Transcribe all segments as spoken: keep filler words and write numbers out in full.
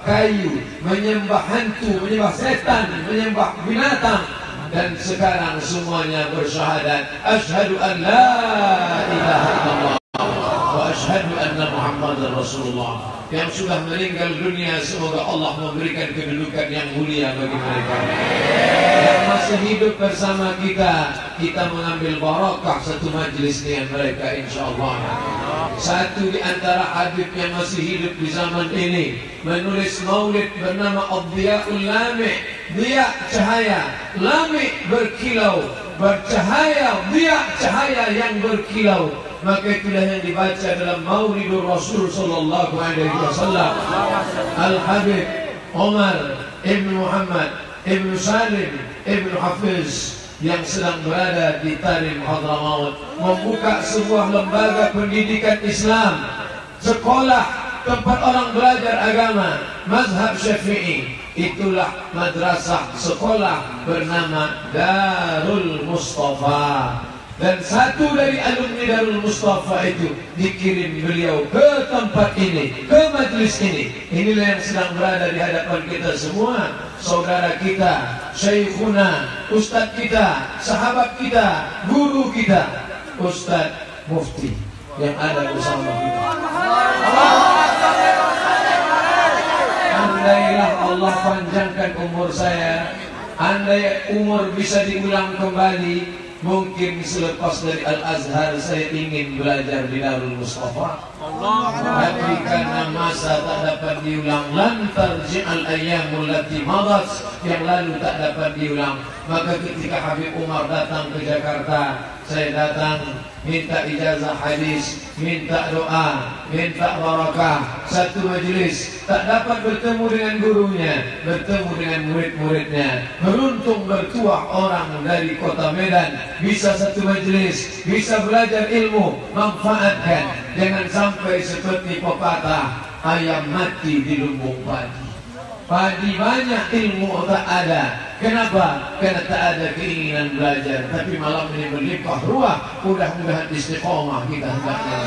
kayu, menyembah hantu, menyembah setan, menyembah binatang. Dan sekarang semuanya bersyahadat, asyhadu an la ilaha illallah wa asyhadu anna Muhammadar Rasulullah. Yang sudah meninggal dunia, semoga Allah memberikan kedudukan yang mulia bagi mereka. Yang masih hidup bersama kita, kita mengambil barakah satu majlis dengan mereka insyaallah. Satu di antara habib yang masih hidup di zaman ini menulis maulid bernama Ad-Diya'ul Lami', dia cahaya, lami berkilau, bercahaya, dia cahaya yang berkilau. Maka itulah yang dibaca dalam Maulidur Rasul sallallahu alaihi wasallam. Al-Habib Umar Ibn Muhammad Ibn Salim Ibn Hafiz yang sedang berada di Tarim Hadramaut membuka sebuah lembaga pendidikan Islam, sekolah tempat orang belajar agama mazhab Syafi'i. Itulah madrasah sekolah bernama Darul Mustafa. Dan satu dari alumni Darul Mustafa itu dikirim beliau ke tempat ini, ke majlis ini. Inilah yang sedang berada di hadapan kita semua, saudara kita, syekhuna, ustadz kita, sahabat kita, guru kita, Ustadz Mufti yang ada bersama kita. Andailah Allah panjangkan umur saya, andai umur bisa diulang kembali, mungkin selepas dari Al-Azhar saya ingin belajar di Darul Mustafa. Tapi karena masa tak dapat diulang, lan tarji'al ayyamul lati madat, yang lalu tak dapat diulang. Maka ketika Habib Umar datang ke Jakarta, saya datang minta ijazah hadis, minta doa, minta barakah. Satu majlis tak dapat bertemu dengan gurunya, bertemu dengan murid-muridnya. Beruntung bertuah orang dari kota Medan, bisa satu majlis, bisa belajar ilmu, manfaatkan. Jangan sampai seperti pepatah, ayam mati di lumbung padi. Padi banyak, ilmu tak ada. Kenapa? Karena tak ada keinginan belajar. Tapi malam ini berlimpah ruah, mudah-mudahan istiqomah kita hendaknya.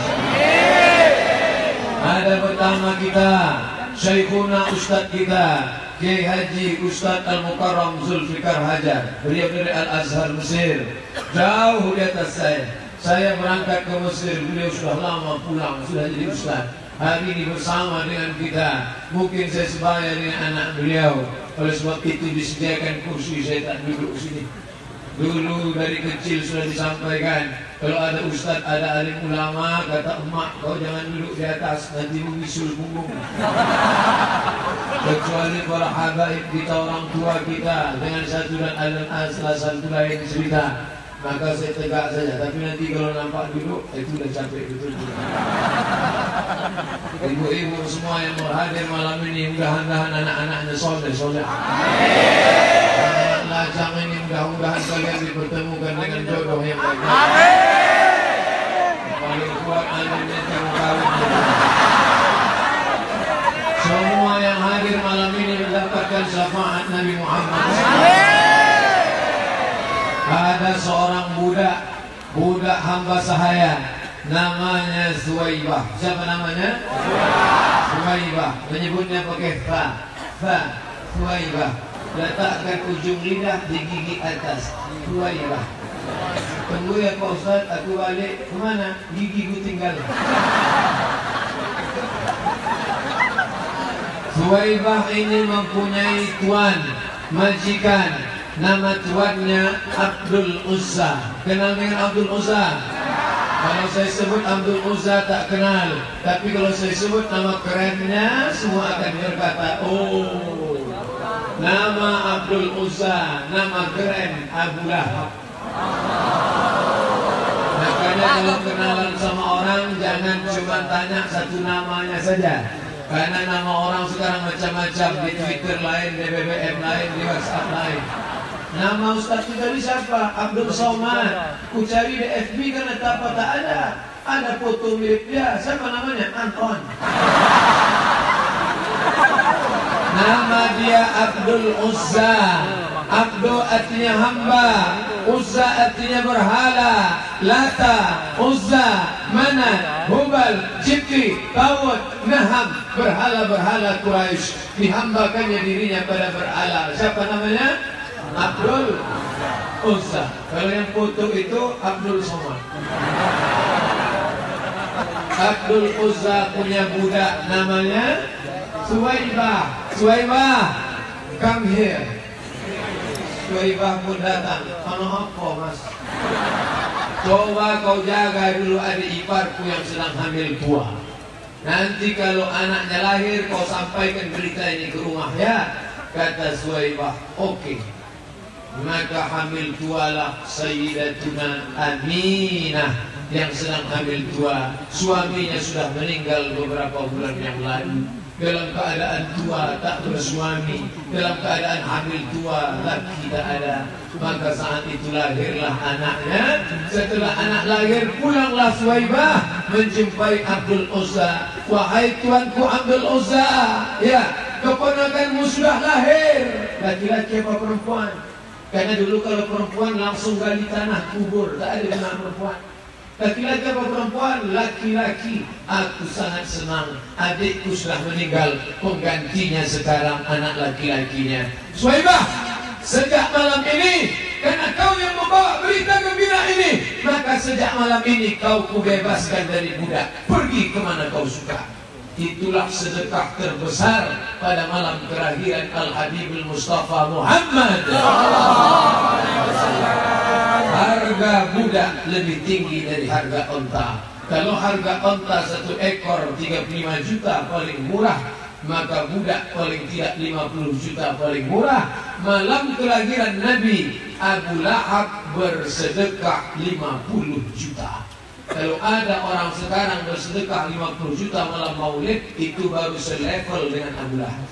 Ada pertama kita, Syekhuna Ustadz kita, Kiai Haji Ustadz Al-Mukarram Zulfikar Hajar. Beliau dari Al-Azhar Mesir, jauh di atas saya. Saya berangkat ke Mesir, beliau sudah lama pulang, sudah jadi Ustadz. Hari ini bersama dengan kita. Mungkin saya sebaya dengan anak beliau. Oleh sebab itu disediakan kursi, saya tak duduk sini. Dulu dari kecil sudah disampaikan, kalau ada ustadz, ada alim ulama, kata emak, kau jangan duduk di atas, nanti mengisul punggung. Kecuali para habaib kita, orang tua kita, dengan satu dan alim asal satu lain cerita, maka saya tegak saja. Tapi nanti kalau nampak duduk, itu udah capek betul. Ibu-ibu semua yang berhadir malam ini, mudah-mudahan anak-anaknya soleh soleh. Anak lajang ini mudah-mudahan kalian dipertemukan dengan jodoh yang baik. Paling kuat alimnya jangan kawin. Semua yang hadir malam ini mendapatkan syafaat Nabi Muhammad. Ada seorang budak, budak hamba sahaya, namanya Suwaibah. Siapa namanya? Suwaibah. Menyebutnya pakai fa, fa, Suwaibah. Letakkan ujung lidah di gigi atas. Suwaibah. Tunggu ya Pak Ustaz, aku balik kemana? Gigi ku tinggal. Suwaibah ini mempunyai tuan, majikan. Nama tuannya Abdul Uzza. Kenal dengan Abdul Uzza? Kalau saya sebut Abdul Uzza tak kenal. Tapi kalau saya sebut nama kerennya, semua akan berkata, oh, nama Abdul Uzza, nama keren Abu Lahab. Makanya kalau kenalan sama orang, jangan cuma tanya satu namanya saja. Karena nama orang sekarang macam-macam, di Twitter lain, di B B M lain, di WhatsApp lain. Nama Ustaz kita ini siapa? Abdul Somad. Ku cari di F B karena apa tak ada. Ada foto mirip dia. Siapa namanya? Anton. Nama dia Abdul Uzza. Abdul artinya hamba, Uzza artinya berhala. Lata, Uzza, Manat, Hubal, Jibti, Tawud, Naham. berhala-berhala Quraisy, dihambakannya dirinya pada berhala. Siapa namanya? Abdul Uzza. Kalau yang foto itu Abdul Somad. Abdul Uzza punya budak namanya Suwaibah. Suwaibah, come here. Suwaibah pun datang. Ano apa mas? Coba kau jaga dulu adik iparku yang sedang hamil tua. Nanti kalau anaknya lahir kau sampaikan berita ini ke rumah ya. Kata Suwaibah, oke okay. Maka hamil tualah Sayyidatuna Aminah yang sedang hamil tua. Suaminya sudah meninggal beberapa bulan yang lalu. Dalam keadaan tua tak bersuami, dalam keadaan hamil tua laki tak ada. Maka saat itu lahirlah anaknya. Setelah anak lahir pulanglah Suwaibah menjumpai Abdul Uzza. Wahai tuanku Abdul Uzza, ya keponakanmu sudah lahir. Laki-laki apa perempuan? Karena dulu kalau perempuan langsung gali tanah kubur, tak ada anak perempuan. Laki-laki apa perempuan? Laki-laki. Aku sangat senang adikku sudah meninggal, penggantinya sekarang anak laki-lakinya. Suwaibah, sejak malam ini, karena kau yang membawa berita gembira ini, maka sejak malam ini kau kubebaskan dari budak. Pergi kemana kau suka. Itulah sedekah terbesar pada malam kelahiran Al-Habibul Mustafa Muhammad. Harga budak lebih tinggi dari harga onta. Kalau harga onta satu ekor tiga puluh lima juta paling murah, maka budak paling tidak lima puluh juta paling murah. Malam kelahiran Nabi, Abu Lahab bersedekah lima puluh juta. Kalau ada orang sekarang bersedekah lima puluh juta malam maulid, itu baru selevel dengan Abu Lahab.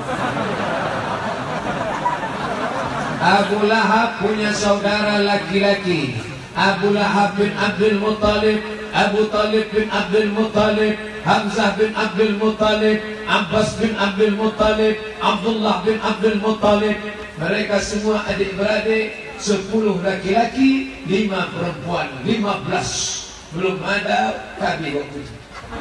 Abu Lahab punya saudara laki-laki, Abu Lahab bin Abdul Muttalib, Abu Talib bin Abdul Muttalib, Hamzah bin Abdul Muttalib, Abbas bin Abdul Muttalib, Abdullah bin Abdul Muttalib. Mereka semua adik-beradik, sepuluh laki-laki, lima perempuan, lima belas. Belum ada kami waktu itu.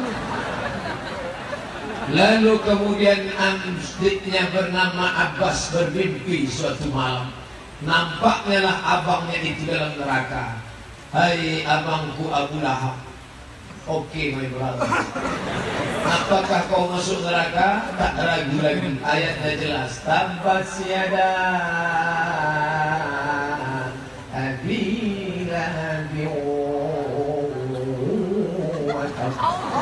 Lalu kemudian adiknya bernama Abbas bermimpi suatu malam. Nampaknya lah abangnya itu dalam neraka. Hai abangku Abu Lahab. Oke, my brother. Apakah kau masuk neraka? Tak ragu lagi. Ayatnya jelas. Tabbat yada Abi Lahabin wa tab.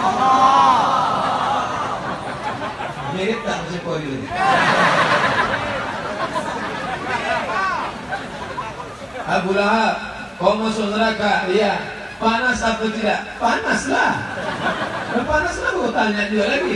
Mirip tak macam kau dulu? Abu Lahab, kau masuk neraka? Iya. Panas apa tidak? Panaslah. Panaslah kau tanya dia lagi.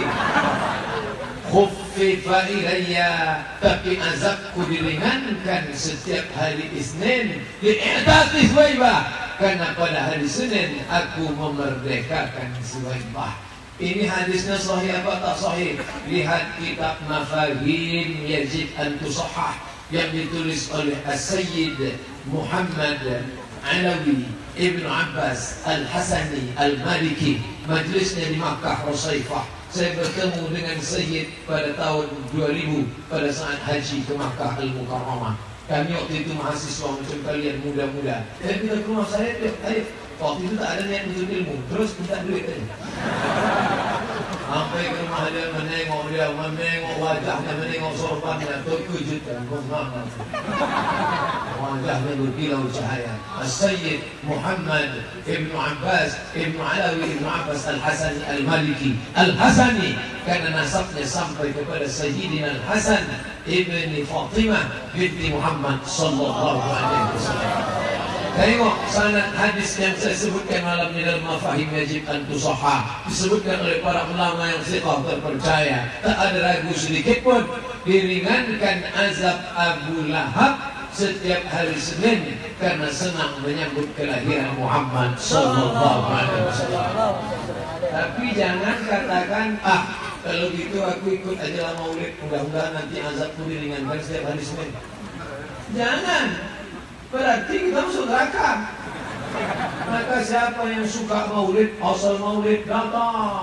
Khuffifa ilayya, tapi azabku diringankan setiap hari Isnin. Di'tati Suwaibah, karena pada hari Senin aku memerdekakan Suwaibah. Ini hadisnya sahih apa tak sahih? Lihat kitab Mafahim Yajib an Tusahhah yang ditulis oleh As-Sayyid Muhammad Alawi Ibnu Abbas Al-Hasani Al-Maliki. Majlisnya di Makkah Rusaifah. Saya bertemu dengan Sayyid pada tahun dua ribu pada saat haji ke Makkah Al-Mukarramah. Kami waktu itu mahasiswa macam kalian muda-muda. Saya kita ke rumah saya, ayo. Waktu itu tak ada niat untuk ilmu, terus minta duit aja. Sampai ke rumah dia, menengok dia, menengok wajahnya, menengok sorbannya, terkejut dan kumam. Wajahnya berkilau cahaya. As-Sayyid Muhammad Ibnu Abbas Ibnu Alawi Ibnu Abbas Al-Hasani Al-Maliki Al-Hasani, karena nasabnya sampai kepada Sayyidina Al-Hasan Ibni Fatimah binti Muhammad Sallallahu Alaihi Wasallam. Tengok sanad hadis yang saya sebutkan malam ini dalam Mafahim Yajib an Tusahhah, disebutkan oleh para ulama yang thiqah terpercaya. Tak ada ragu sedikit pun, diringankan azab Abu Lahab setiap hari Senin karena senang menyambut kelahiran Muhammad sallallahu alaihi wasallam. Tapi jangan katakan, ah kalau gitu aku ikut aja lah maulid, mudah-mudahan nanti azabku diringankan setiap hari Senin. Jangan. Berarti kita masuk neraka. Maka siapa yang suka maulid, asal maulid datang.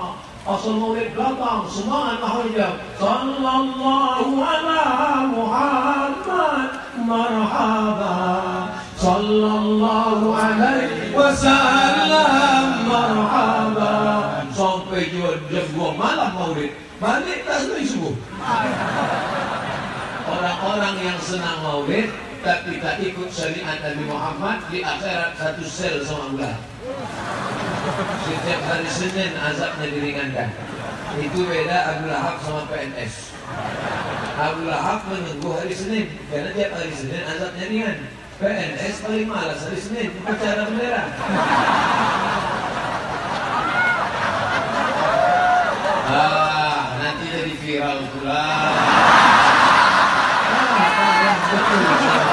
Asal maulid belakang, semangat mahal sallallahu ala Muhammad marhaba, sallallahu alaihi wasallam marhaba. Sampai jam dua malam maulid, balik tak sampai subuh. Orang-orang yang senang maulid tapi tak ikut syariat Nabi Muhammad, di akhirat satu sel sama ular. Setiap hari Senin azabnya diringankan. Itu beda Abu Lahab sama P N S. Abu Lahab menunggu hari Senin karena tiap hari Senin azabnya ringan. P N S paling malas hari Senin upacara bendera. Ah, nanti jadi viral pula. Ah, betul.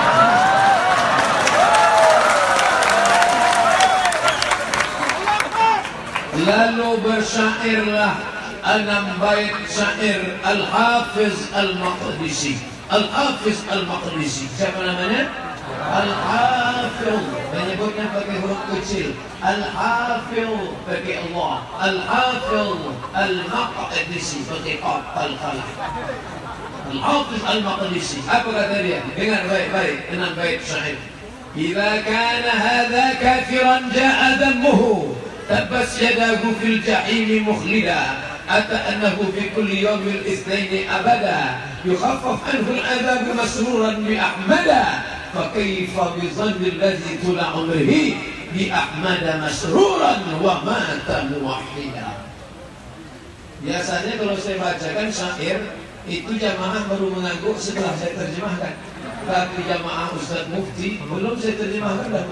Lalu bersyairlah enam bait syair Al-Hafiz Al-Maqdisi. Al-Hafiz Al-Maqdisi, siapa namanya? Al-Hafiz, menyebutnya pakai huruf kecil. Al-Hafiz pakai Allah. Al-Hafiz Al-Maqdisi pakai qaf al-qalam. Al-Hafiz Al-Maqdisi, apa kata dia? Dengar baik-baik enam bait syair. Idza kana hadza kafiran ja'a dammuhu تبس يداه في الجحيم مخلدا أتى أنه في كل يوم الاثنين أبدا يخفف عنه العذاب مسرورا بأحمدا فكيف بظن الذي طول عمره بأحمد مسرورا ومات موحدا. Biasanya kalau saya bacakan syair itu jamaah baru mengangguk setelah saya terjemahkan. Tapi jamaah Ustaz Mufti belum saya terjemahkan dah.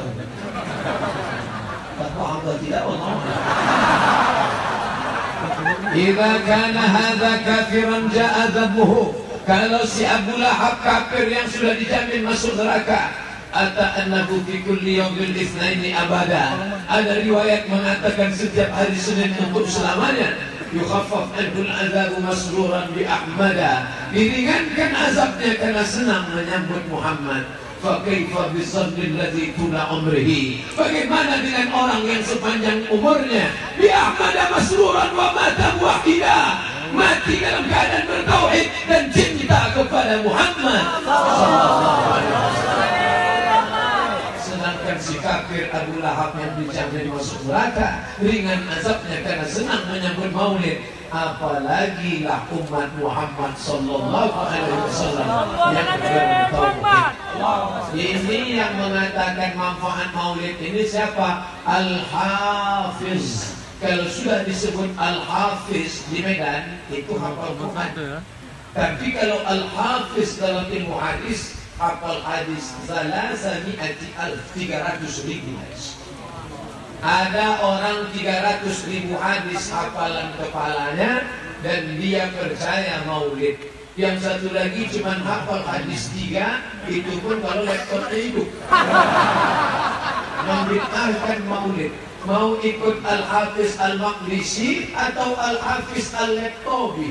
Idza kana hadza kafiran ja'a dhabbuhu, kalau si Abu Lahab kafir yang sudah dijamin masuk neraka, ata annahu fi kulli yawmil itsnaini abada. Ada riwayat mengatakan setiap hari Senin untuk selamanya. Yukhaffaf anhu al-'adzabu masruran bi Ahmada, diringankan azabnya karena senang menyambut Muhammad. Fakaifa bizannil ladzi tula umrihi, bagaimana dengan orang yang sepanjang umurnya bi Ahmada masruran wa mata muwahhida, mati dalam keadaan bertauhid dan cinta kepada Muhammad sallallahu alaihi wasallam. Sedangkan si kafir Abu Lahab yang dijamin masuk neraka, ringan azabnya karena senang menyambut maulid. Apalagi lah umat Muhammad sallallahu alaihi wasallam yang bertauhid. Ini yang mengatakan manfaat maulid ini siapa? Al-Hafiz. Kalau sudah disebut Al-Hafiz di Medan itu hafal Quran. Tapi kalau Al-Hafiz dalam ilmu hadis, hafal hadis salasami'ati alf, tiga ratus ribu hadis. Ada orang tiga ratus ribu hadis hafalan kepalanya dan dia percaya maulid. Yang satu lagi cuma hafal hadis tiga, itu pun kalau laptopnya hidup. Membid'ahkan maulid. Mau ikut Al-Hafiz Al-Maqdisi atau Al-Hafiz Al-Laptopi?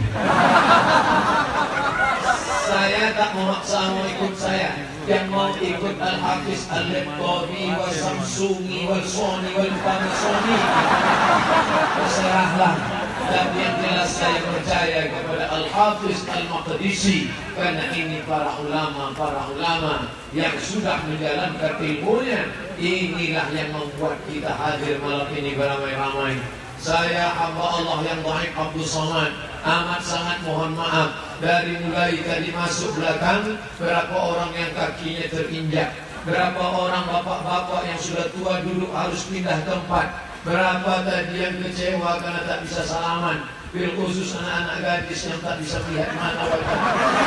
Saya tak memaksa mau ikut saya. Yang mau ikut Al-Hafiz Al-Laptopi, wal Samsungi, wal Sony, wal Panasonic, terserahlah. Tapi yang jelas saya percaya kepada Al-Hafiz Al-Maqdisi, karena ini para ulama, para ulama yang sudah menjalankan ilmunya. Inilah yang membuat kita hadir malam ini beramai-ramai. Saya hamba Allah yang baik Abdul Somad, amat sangat mohon maaf. Dari mulai tadi masuk belakang, berapa orang yang kakinya terinjak, berapa orang bapak-bapak yang sudah tua duduk harus pindah tempat, berapa tadi yang kecewa karena tak bisa salaman, bil khusus anak-anak gadis yang tak bisa lihat mana wajah.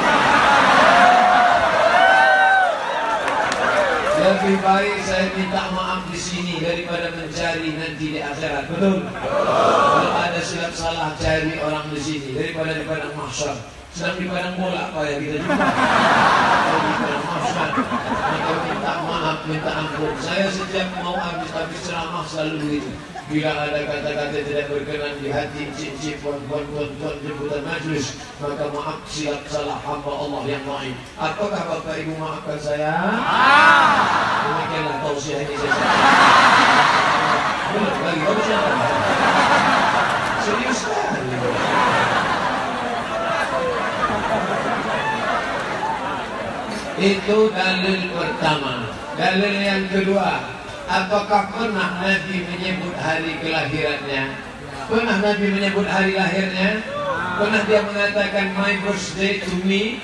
Lebih baik saya minta maaf di sini daripada mencari nanti di akhirat. Betul? Kalau ada silap salah cari orang di sini daripada di padang mahsyar. Sedang di padang bola apa ya kita juga. Kalau di padang mahsyar, maka minta maaf, minta ampun. Saya setiap mau habis-habis ceramah selalu begitu. Bila ada kata-kata tidak berkenan di hati, cip-cip, tuan-tuan, jemputan majlis, maka maaf silap salah hamba Allah yang lain. Apakah Bapak Ibu maafkan saya? Demikianlah tausiah ini saya. Belum lagi, baru saya. Serius sekali. Itu dalil pertama. Dalil yang kedua, apakah pernah Nabi menyebut hari kelahirannya? Pernah Nabi menyebut hari lahirnya? Pernah dia mengatakan my birthday to me?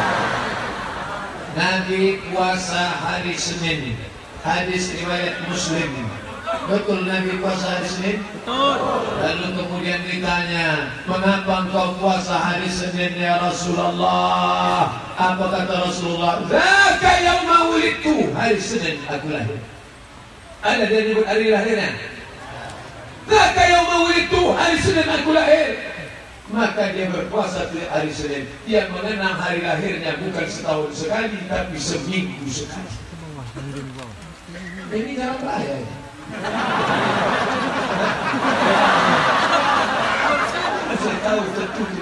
Nabi puasa hari Senin. Hadis riwayat Muslim. Betul Nabi puasa hari Senin? Betul. Lalu kemudian ditanya, mengapa engkau puasa hari Senin ya Rasulullah? Apa kata Rasulullah? Zaka yauma wulidtu, hari Senin aku lahir. Ada dia menyebut hari lahirnya? Zaka yauma wulidtu, hari Senin aku lahir. Maka dia berpuasa di hari Senin. Dia mengenang hari lahirnya bukan setahun sekali, tapi seminggu sekali. Ini jangan bahaya. Saya tahu tertutup.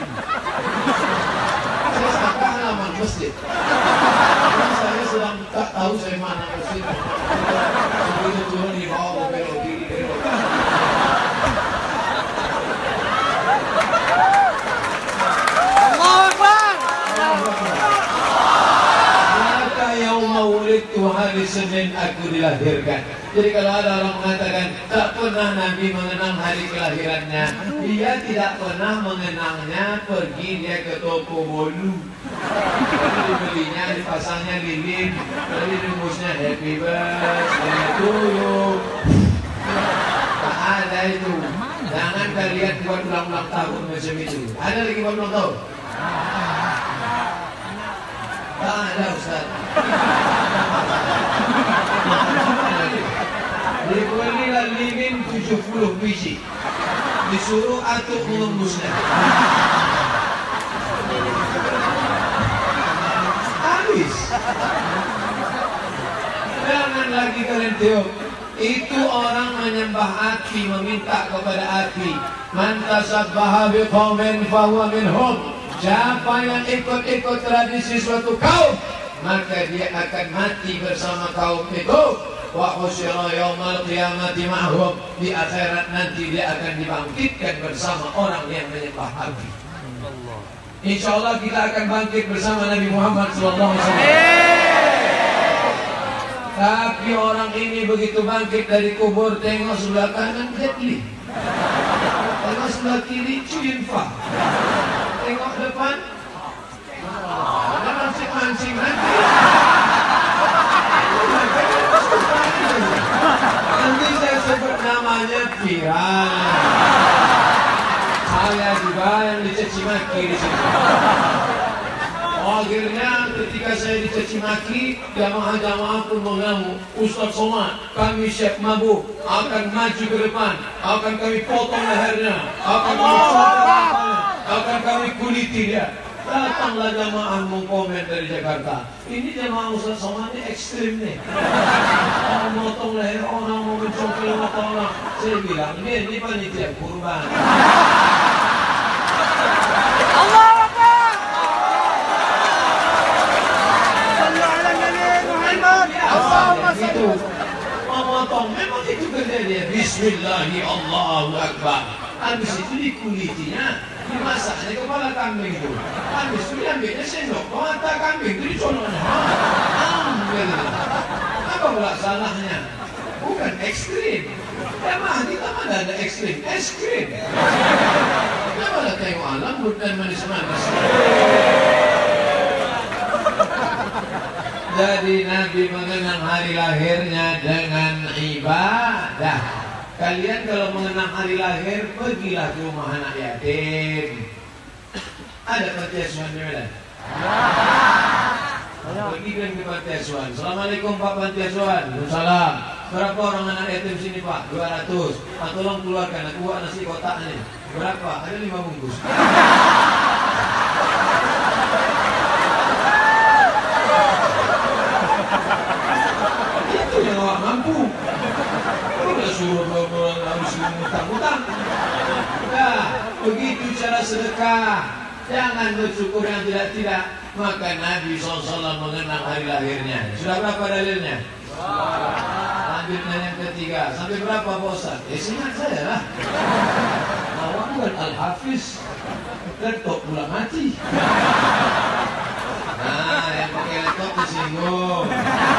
Saya sampai halaman masjid. Saya sedang tak tahu saya mana masjid. Begitu turun di bawah belok kiri belok. Maka yauma wulidtu, hari Senin aku dilahirkan. Jadi kalau ada orang mengatakan tak pernah Nabi mengenang hari kelahirannya, dia tidak pernah mengenangnya. Pergi dia ke toko bolu, dibelinya, dipasangnya lilin, lalu rumusnya happy birthday to you. Tak ada itu. Jangan kalian buat ulang-ulang tahun macam itu. Ada lagi buat ulang tahun? Tak ada Ustaz. Dibelilah lilin tujuh puluh biji, disuruh atuk mengembusnya. Habis. Jangan lagi kalian tiup. Itu orang menyembah api, meminta kepada api. Man tasabbaha biqaumin fahuwa minhum. Siapa yang ikut-ikut tradisi suatu kaum, maka dia akan mati bersama kaum itu. Wa husyira yaumal qiyamati ma'hum. Di akhirat nanti dia akan dibangkitkan bersama orang yang menyembah api. Insyaallah kita akan bangkit bersama Nabi Muhammad sallallahu alaihi wasallam. Tapi orang ini begitu bangkit dari kubur, tengok sebelah kanan Jet Li, tengok sebelah kiri Cuyinfa, tengok depan ada mancing-mancing nanti. Nanti saya sebut namanya viral. Saya juga yang dicaci maki di sini. Akhirnya ketika saya dicaci maki, jamaah-jamaah pun mengamu, Ustaz Somad, kami siap mabuk, akan maju ke depan, akan kami potong lehernya, akan kami copot, akan kami kuliti dia. Datanglah jamaah mengkomen dari Jakarta. Ini jamaah Ustaz Somad ini ekstrim nih. Orang memotong leher orang, mau mencongkel mata orang. Saya bilang, ini ini panitia kurban. Allah Akbar. Itu memotong, memang itu kerja dia. Bismillahi Allahu Akbar. Habis itu dikulitinya, dimasaknya kepala kambing itu. Habis itu diambilnya sendok mata kambing itu dicolongnya. Apa pula salahnya? Bukan ekstrim. Jamaah kita mana ada ekstrim? Es krim. Kenapa ada tengok alam bukan manis-manis? Jadi Nabi mengenang hari lahirnya dengan ibadah. Kalian kalau mengenang hari lahir, pergilah ke rumah anak yatim. Ada panti asuhan di Medan? Pergi dan ke panti asuhan. Assalamualaikum Pak panti asuhan. Waalaikumsalam. Berapa orang anak yatim sini Pak? dua ratus. Pak tolong keluarkan, aku buat nasi kotak nih. Berapa? Ada lima bungkus. Itu yang orang mampu. Udah suruh orang harus ngutang-ngutang. Nah, begitu cara sedekah. Jangan bersyukur yang tidak-tidak. Maka Nabi shallallahu alaihi wasallam mengenang hari lahirnya. Sudah berapa dalilnya? fitnah yang ketiga. Sampai berapa Pak Ustaz? Eh, ingat saya lah. Awak bukan Al-Hafiz. Laptop pula mati. Nah, yang pakai laptop tersinggung.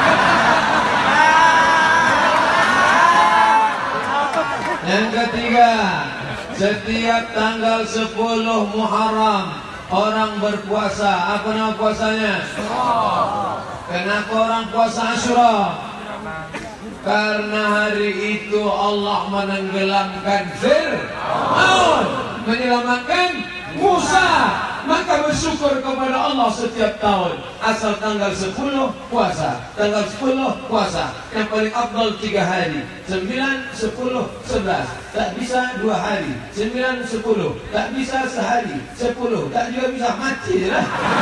Yang ketiga, setiap tanggal sepuluh Muharram orang berpuasa. Apa nama puasanya? Kenapa orang puasa Asyura? Karena hari itu Allah menenggelamkan Fir'aun, menyelamatkan Musa. Maka bersyukur kepada Allah setiap tahun. Asal tanggal sepuluh puasa, tanggal sepuluh puasa. Yang paling afdal tiga hari, sembilan, sepuluh, sebelas. Tak bisa dua hari, sembilan, sepuluh. Tak bisa sehari, sepuluh. Tak juga bisa, mati lah.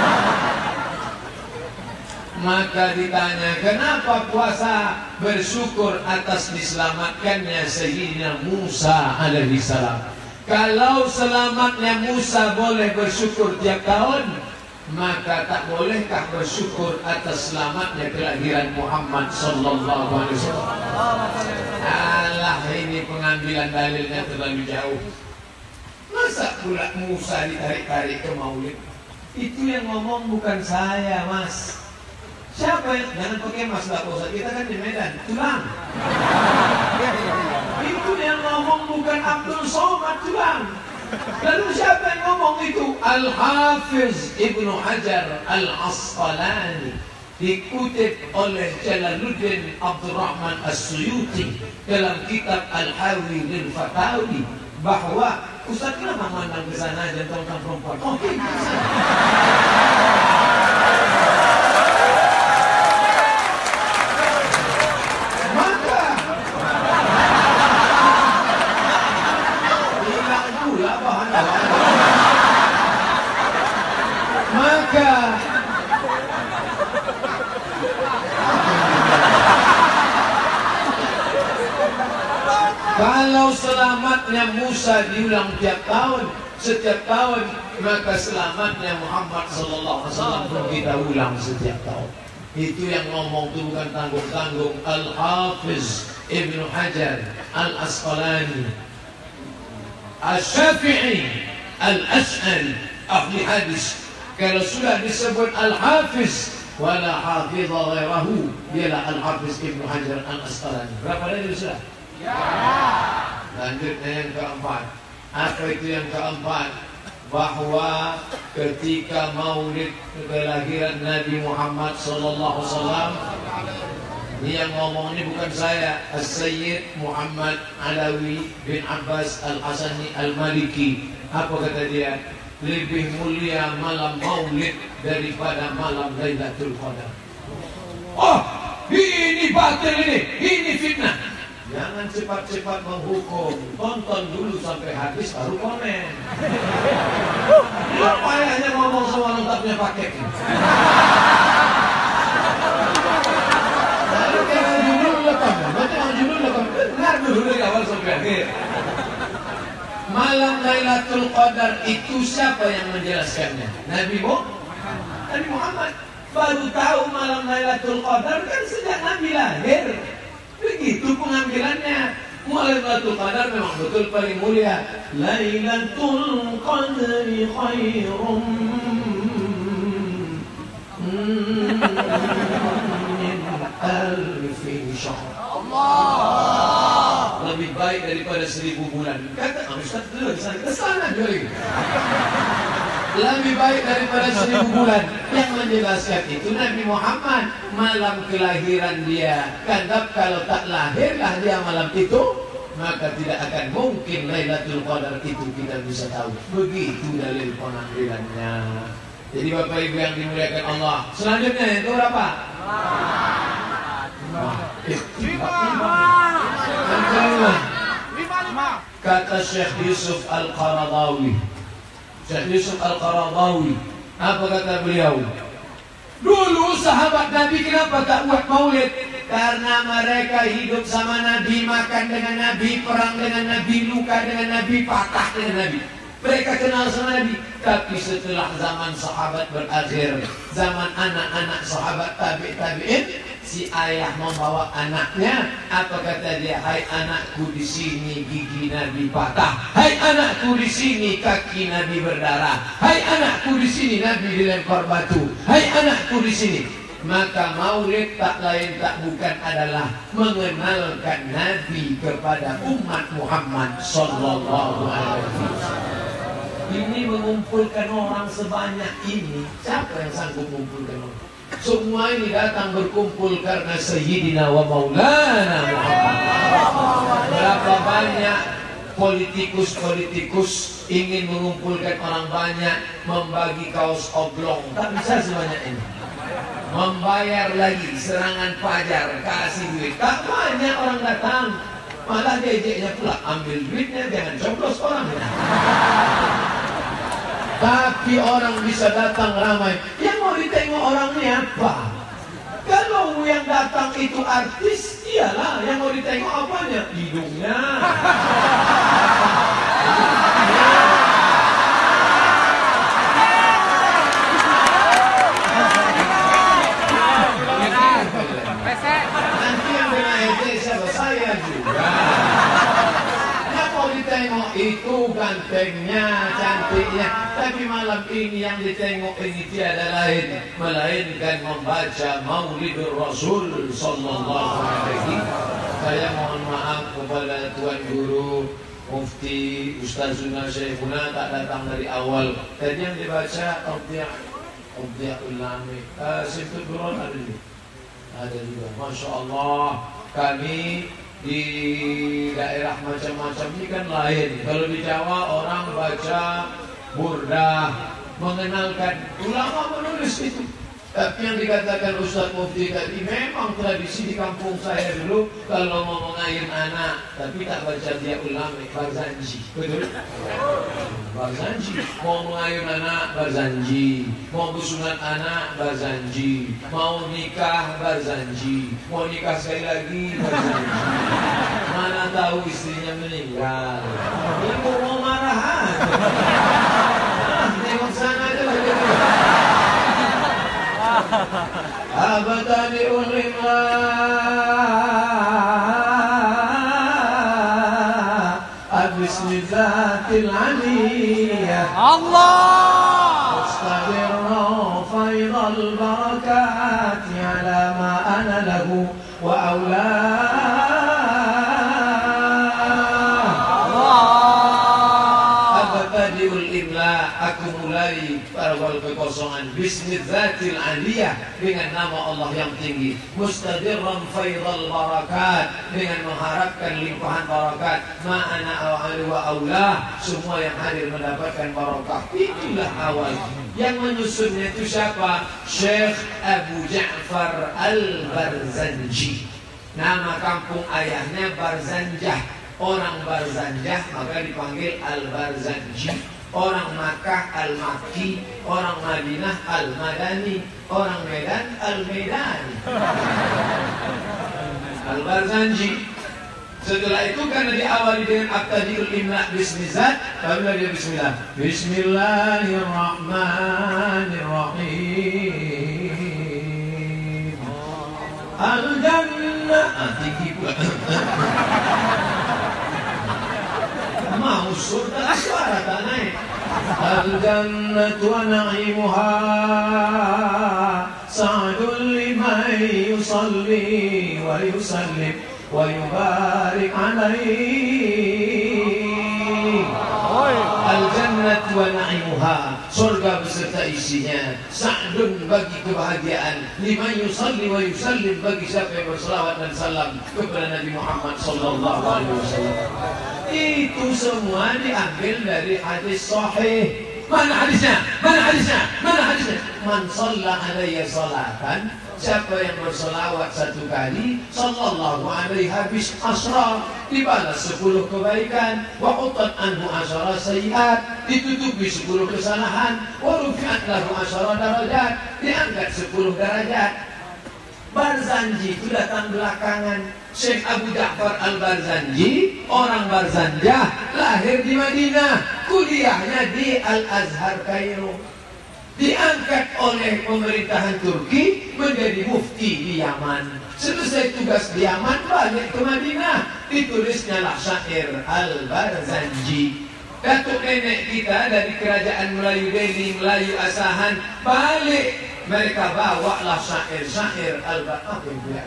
Maka ditanya, kenapa puasa? Bersyukur atas diselamatkannya Sayyidina Musa alaihi salam. Kalau selamatnya Musa boleh bersyukur tiap tahun, maka tak bolehkah bersyukur atas selamatnya kelahiran Muhammad sallallahu alaihi wasallam? Alah, ini pengambilan dalilnya terlalu jauh. Masa pula Musa ditarik-tarik ke maulid? Itu yang ngomong bukan saya, Mas. Siapa yang, jangan pakai mas lah Pak Ustaz, kita kan di Medan, tulang. Itu yang ngomong bukan Abdul Somad, tulang. Lalu siapa yang ngomong itu? Al-Hafiz Ibnu Hajar Al-Asqalani, dikutip oleh Jalaluddin Abdurrahman As-Suyuti dalam kitab Al-Hawi lil Fatawi, bahwa Ustaz kenapa mandang ke sana aja tentang perempuan? Oke, maka kalau selamatnya Musa diulang tiap tahun, setiap tahun, maka selamatnya Muhammad sallallahu alaihi wasallam pun kita ulang setiap tahun. Itu yang ngomong itu bukan tanggung-tanggung. Al-Hafiz Ibnu Hajar Al-Asqalani Asy-Syafi'i Al-As'ari, ahli hadis. Kalau sudah disebut Al-Hafiz wala hafidha ghairahu, dialah Al-Hafiz Ibnu Hajar Al-Asqalani. Berapa dari sudah? Ya. Lanjutnya yang keempat. Apa itu yang keempat? Bahwa ketika maulid kelahiran Nabi Muhammad sallallahu alaihi wasallam, yang ngomong ini bukan saya, As-Sayyid Muhammad Alawi bin Abbas Al-Hasani Al-Maliki. Apa kata dia? Lebih mulia malam maulid daripada malam Lailatul Qadar. Oh, ini batil ini, ini fitnah. Jangan cepat-cepat menghukum. Tonton dulu sampai habis baru komen. Apa hanya ngomong sama lengkapnya paket ini? Lalu kalau judul lekam, macam judul lekam, dengar dulu dari awal sampai akhir. Malam Lailatul Qadar itu siapa yang menjelaskannya? Nabi Muhammad. Nabi Muhammad baru tahu malam Lailatul Qadar kan sejak Nabi lahir. Begitu pengambilannya. Malam Lailatul Qadar memang betul paling mulia. Lailatul Qadri khairum min alfi syahr. Allah. Lebih baik daripada seribu bulan. Kata Ustaz dulu di sana, ke sana dulu. Lebih baik daripada seribu bulan. Yang menjelaskan itu Nabi Muhammad. Malam kelahiran dia. Karena kalau tak lahirlah dia malam itu, maka tidak akan mungkin Lailatul Qadar itu kita bisa tahu. Begitu dalil pengambilannya. Jadi Bapak Ibu yang dimuliakan Allah, selanjutnya itu berapa? Kata Syekh Yusuf Al-Qaradawi, Syekh Yusuf Al-Qaradawi, apa kata beliau? Dulu sahabat Nabi kenapa tak buat maulid? Karena mereka hidup sama Nabi, makan dengan Nabi, perang dengan Nabi, luka dengan Nabi, patah dengan Nabi. Mereka kenal sama Nabi. Tapi setelah zaman sahabat berakhir, zaman anak-anak sahabat tabi' tabi'in, si ayah membawa anaknya, apa kata dia? Hai anakku, di sini gigi Nabi patah. Hai anakku, di sini kaki Nabi berdarah. Hai anakku, di sini Nabi dilempar batu. Hai anakku, di sini. Maka maulid tak lain tak bukan adalah mengenalkan Nabi kepada umat Muhammad sallallahu alaihi wasallam. Ini mengumpulkan orang sebanyak ini. Siapa yang sanggup mengumpulkan orang? Semua ini datang berkumpul karena Sayyidina wa Maulana Muhammad. Berapa banyak politikus-politikus ingin mengumpulkan orang banyak, membagi kaos oblong, tak bisa sebanyak ini. Membayar lagi serangan pajar, kasih duit, tak banyak orang datang. Malah diajeknya pula, ambil duitnya, jangan coblos orangnya. Tapi orang bisa datang ramai. Yang mau ditengok orangnya apa? Kalau yang datang itu artis, iyalah. Yang mau ditengok apanya? Hidungnya. Nanti yang kena ejek siapa? Saya juga. Yang mau ditengok itu gantengnya, cantiknya. Tapi malam ini yang ditengok ini tiada lain melainkan membaca Maulidur Rasul sallallahu alaihi. Saya mohon maaf kepada Tuan Guru Mufti Ustazuna Syekhuna tak datang dari awal. Tadi yang dibaca Ubdiah Ubdiah Ulami. Uh, Sintu Duron ada juga. Ada juga. Masya Allah. Kami di daerah macam-macam ini kan lain. Kalau di Jawa orang baca burdah, mengenalkan ulama menulis itu. Tapi yang dikatakan Ustaz Mufti tadi memang tradisi di kampung saya dulu kalau mau mengayun anak tapi tak baca dia ulama barzanji, betul? Barzanji, mau mengayun anak barzanji, mau bersunat anak barzanji, mau nikah barzanji, mau nikah sekali lagi barzanji. Mana tahu istrinya meninggal, ibu mau marahan. Nah, tengok sana aja lah. Abadani ulima Abismi zatil aliyah Allah Mustabirna faidal barakati ala ma ana lahu wa awlah Abadaniul imla. Aku mulai awal kekosongan Bismillahil aliyah dengan nama Allah yang tinggi, mustadirran faidal barakat dengan mengharapkan limpahan barakat, ma'ana awal wa aulah semua yang hadir mendapatkan barakah. Inilah awal. Yang menyusunnya itu siapa? Syekh Abu Ja'far Al-Barzanji. Nama kampung ayahnya Barzanjah. Orang Barzanjah maka dipanggil Al-Barzanji. Orang Makkah Al-Makki, orang Madinah Al-Madani, orang Medan Al-Medani. Al-Barzanji. Setelah itu karena diawali dengan Abtadiul Imla Bismillah, barulah dia Bismillah. Bismillahirrahmanirrahim. Al-Jannah. Ah, tinggi pula. Mau surga suara tak naik. Al-jannatu wa na'imuha sa'adun liman yusalli wa yusallim wa yubarik alaihi. Al-jannatu wa na'imuha, surga beserta isinya, sa'dun bagi kebahagiaan, liman yusalli wa yusallim bagi siapa yang berselawat dan salam kepada Nabi Muhammad sallallahu alaihi wasallam. Itu semua diambil dari hadis sahih. Mana hadisnya? Mana hadisnya? Mana hadisnya? Man shalla alayya salatan, siapa yang berselawat satu kali, sallallahu alaihi habis asra, dibalas sepuluh kebaikan, wa qutat anhu asyara sayyiat, ditutupi sepuluh kesalahan, wa rufi'at lahu asyara darajat, diangkat sepuluh derajat. Barzanji itu datang belakangan. Syekh Abu Ja'far Al-Barzanji, orang Barzanjah, lahir di Madinah, kuliahnya di Al-Azhar Kairo. diangkat oleh pemerintahan Turki menjadi mufti di Yaman. Selesai tugas di Yaman, balik ke Madinah, ditulisnya lah syair Al-Barzanji. Datuk nenek kita dari kerajaan Melayu Delhi, Melayu Asahan, balik, mereka bawa lah syair-syair Al-Barzanji.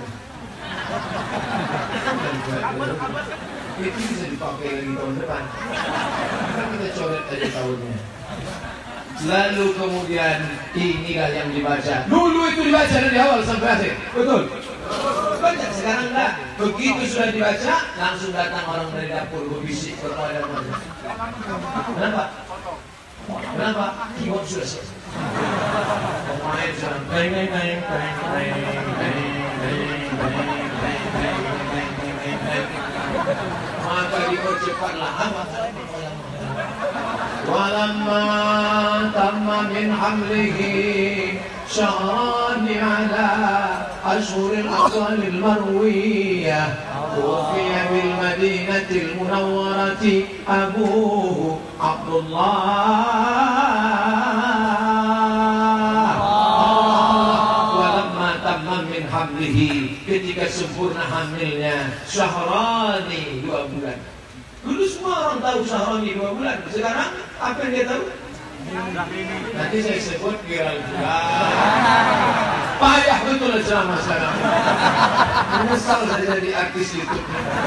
Itu bisa dipakai lagi tahun depan. Kan kita coret aja tahunnya. Lalu kemudian inilah yang dibaca. Dulu itu dibaca dari awal sampai akhir. Betul? Banyak sekarang enggak. Begitu sudah dibaca, langsung datang orang dari dapur berbisik kepada mereka. Kenapa? Kenapa? Keyboard sudah selesai. Pemain sudah bang bang bang bang bang bang. Maka dipercepatlah amat. Walamma tamma min hamlihi syahran ala ashhuril aqwalil marwiyah tufiya bil madinatil munawwarati abuhu Abdullah. Walamma tamma min hamlihi, ketika sempurna hamilnya, syahrani, dua bulan. Dulu semua orang tahu Syahrani dua bulan. Sekarang apa yang dia tahu? Nanti saya sebut viral juga. Payah betul ceramah sekarang. Menyesal saya jadi artis YouTube.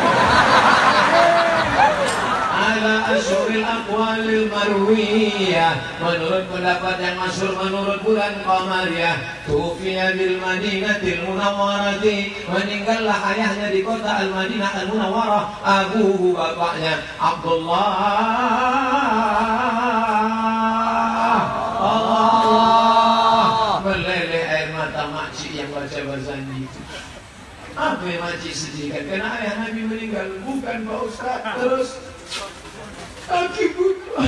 Ala asyuril aqwalil marwiyah, menurut pendapat yang masyhur menurut bulan Qamariyah, tufiya bil Madinatil Munawwarati, meninggallah ayahnya di kota Al-Madinah Al-Munawwarah, abuhu, bapaknya Abdullah. Allah, meleleh air mata makcik yang baca Barzanji itu. Apa yang makcik sedihkan? Karena ayah Nabi meninggal. Bukan Pak Ustaz. Terus kaki buta.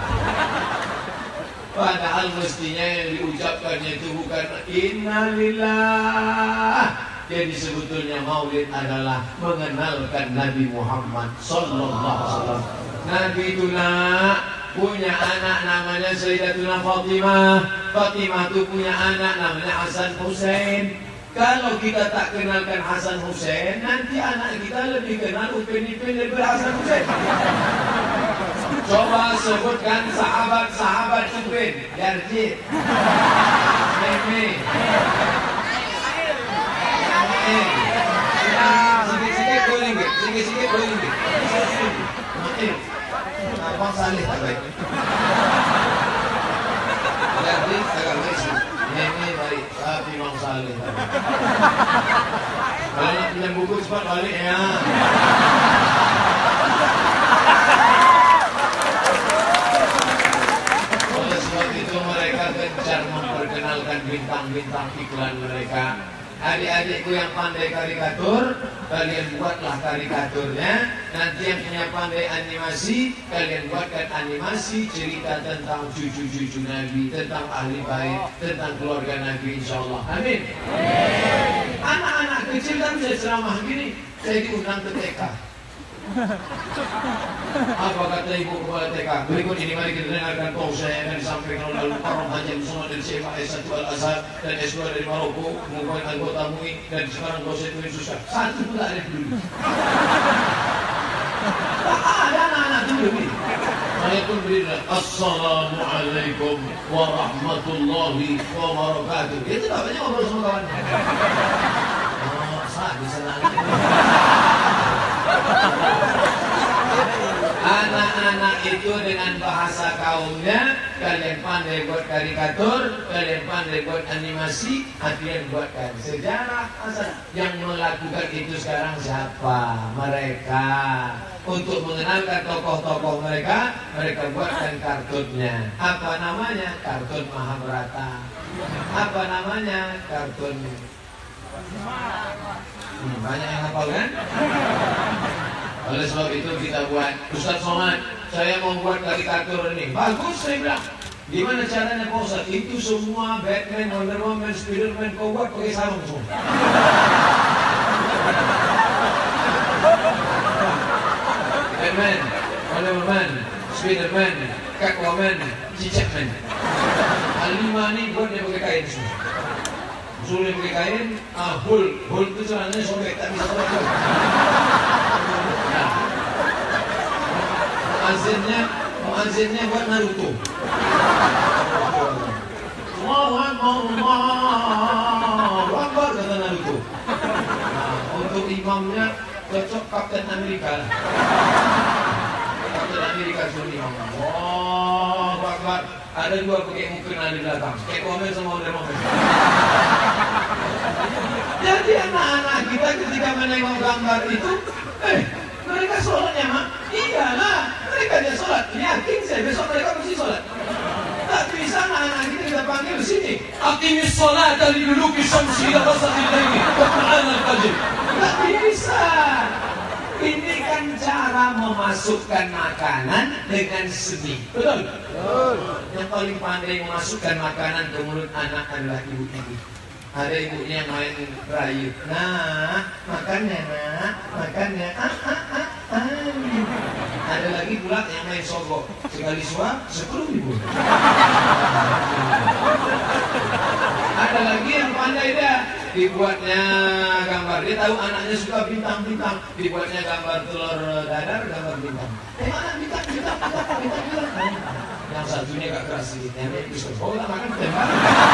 Padahal mestinya yang diucapkannya itu bukan innalillah. Jadi sebetulnya maulid adalah mengenalkan Nabi Muhammad sallallahu alaihi wasallam. Nabi itu nak punya anak namanya Sayyidatuna Fatimah. Fatimah itu punya anak namanya Hasan Hussein. Kalau kita tak kenalkan Hasan Hussein, nanti anak kita lebih kenal Upin-Ipin daripada Hasan Hussein. Coba sebutkan sahabat-sahabat Upin. Yarjid, Meme, sikit-sikit boleh nggak? Sikit-sikit boleh nggak? Makin, Abang Saleh tak baik. Yarjid agak baik. Meme baik, tapi Bang Saleh tak baik. Kalau nak pinjam buku cepat balik ya. Oleh sebab itu mereka gencar memperkenalkan bintang-bintang iklan mereka. Adik-adikku yang pandai karikatur, kalian buatlah karikaturnya. Nanti yang punya pandai animasi, kalian buatkan animasi cerita tentang cucu-cucu Nabi, tentang ahli bait, tentang keluarga Nabi, insyaallah. Amin. Anak-anak kecil kan saya ceramah gini, saya diundang ke T K. Apa kata ibu kepala T K? Berikut ini mari kita dengarkan pausa yang akan disampaikan oleh Al-Mukarram Haji Muhammad dari Syekh S satu Al-Azhar dan S dua dari Maroko, merupakan anggota M U I dan sekarang dosen U I N susah. Satu pun tak ada dulu. Tak ada anak-anak dulu ni. Saya pun berilah Assalamualaikum warahmatullahi wabarakatuh. Itu tak banyak ngobrol sama kawan. Oh, sah di sana. Anak-anak itu dengan bahasa kaumnya, kalian pandai buat karikatur, kalian pandai buat animasi, kalian buatkan sejarah asal. Yang melakukan itu sekarang siapa? Mereka. Untuk mengenalkan tokoh-tokoh mereka, mereka buatkan kartunnya. Apa namanya? Kartun Mahabharata. Apa namanya? Kartun hmm, banyak yang hafal kan? Oleh sebab itu kita buat. Ustaz Somad, saya mau buat karikatur ini. Bagus, saya bilang. Gimana caranya Pak Ustaz? Itu semua Batman, Wonder Woman, Spiderman kau buat pakai sarung semua. Batman, Wonder Woman, Spiderman, Catwoman, Cicakman. lima nih buat dia pakai kain semua. Suruh pakai kain, ah, hul, hul itu celananya sobek, tak bisa sobek. Nah, muazzinnya, muazzinnya buat Naruto. Allahu Akbar, Allahu Akbar, kata Naruto. Nah, untuk imamnya cocok Kapten Amerika. Kapten Amerika suruh imam. Allahu Akbar. Ada dua pakai mukena di belakang, kayak Omel sama Wonder Woman. Jadi anak-anak kita ketika menengok gambar itu, eh, mereka sholatnya mak, iyalah, mereka dia sholat. Yakin saya besok mereka mesti sholat. Tak bisa anak-anak kita kita panggil di sini. Aqimis sholat dari dulu syamsi ila ghasaqil laili wa qur'an al-fajr. Tak bisa. Ini kan cara memasukkan makanan dengan seni. Betul? Betul. Yang paling pandai memasukkan makanan ke mulut anak adalah ibu-ibu. Ada ibunya main rayu. Nah, makannya nak, makannya. Ah, ah, ah, ah. Ada lagi pula yang main sogok. Sekali suap, sepuluh ribu. Ada lagi yang pandai dia. Dibuatnya gambar, dia tahu anaknya suka bintang-bintang, dibuatnya gambar telur dadar, gambar bintang. Eh mana bintang, bintang, bintang, bintang, bintang. Yang satunya gak keras sedikit, yang lain bisa bola makan tembak.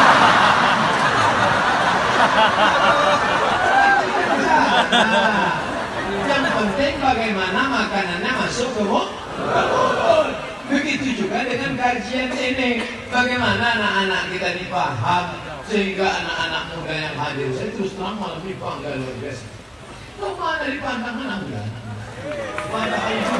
Nah, yang penting bagaimana makanannya masuk ke mulut. Begitu juga dengan kajian ini, bagaimana anak-anak kita dipaham. Sehingga anak-anak muda yang hadir, saya terus terang malam ini bangga luar biasa. Loh mana dipandang anak muda? Mana ayah?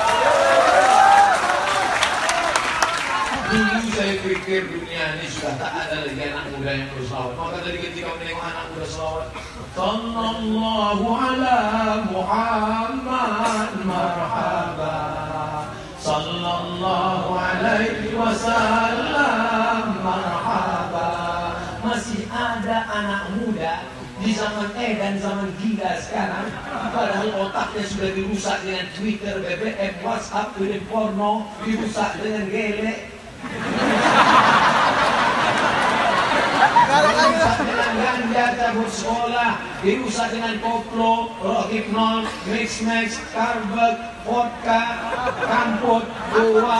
Dulu saya pikir dunia ini sudah tak ada lagi anak muda yang berselawat. Maka dari ketika menengok anak muda selawat, Sallallahu ala Muhammad marhaba, Sallallahu alaihi wasallam marhaba. Masih ada anak muda di zaman E dan zaman gila sekarang, padahal otaknya sudah dirusak dengan Twitter, B B M, WhatsApp, film porno, dirusak dengan gelek, dirusak dengan ganja, cabut sekolah, dirusak dengan koplo, rohypnol, mix-mix, karbek, vodka, kamput, dua.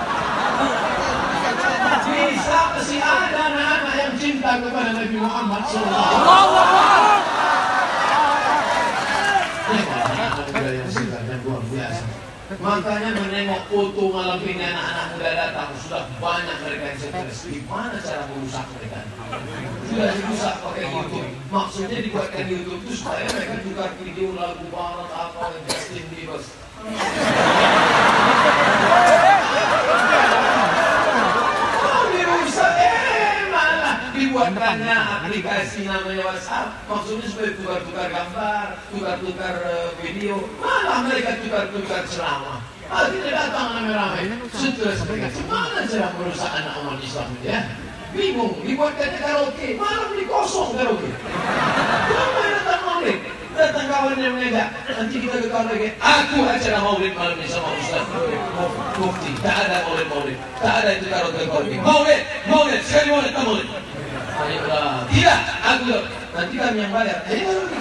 Bisa masih ada anak-anak yang cinta kepada Nabi Muhammad shallallahu alaihi wasallam. Yang sifatnya luar biasa. Makanya menengok foto malam ini anak-anak muda datang, sudah banyak mereka yang stres. Gimana cara merusak mereka? Sudah dirusak pakai YouTube. Maksudnya dibuatkan YouTube itu supaya mereka juga video lagu barat apa Justin Bieber. Dibuatkannya aplikasi namanya WhatsApp, maksudnya supaya tukar-tukar gambar, tukar-tukar video, malah mereka tukar-tukar ceramah. Akhirnya datang ramai-ramai, stres mereka. Gimana cara merusak anak umat Islam ya? Bingung, dibuatkannya karaoke, malam ini kosong karaoke. Kenapa datang maulid? Datang kawannya mereka, nanti kita ke kawan lagi. Aku acara maulid malam ini sama Ustaz Mufti. Tak ada maulid-maulid, tak ada itu karaoke-karaoke. Maulid, maulid, sekali maulid, tak maulid. Ayolah, tidak, aku nanti kami yang bayar. Ayo gitu.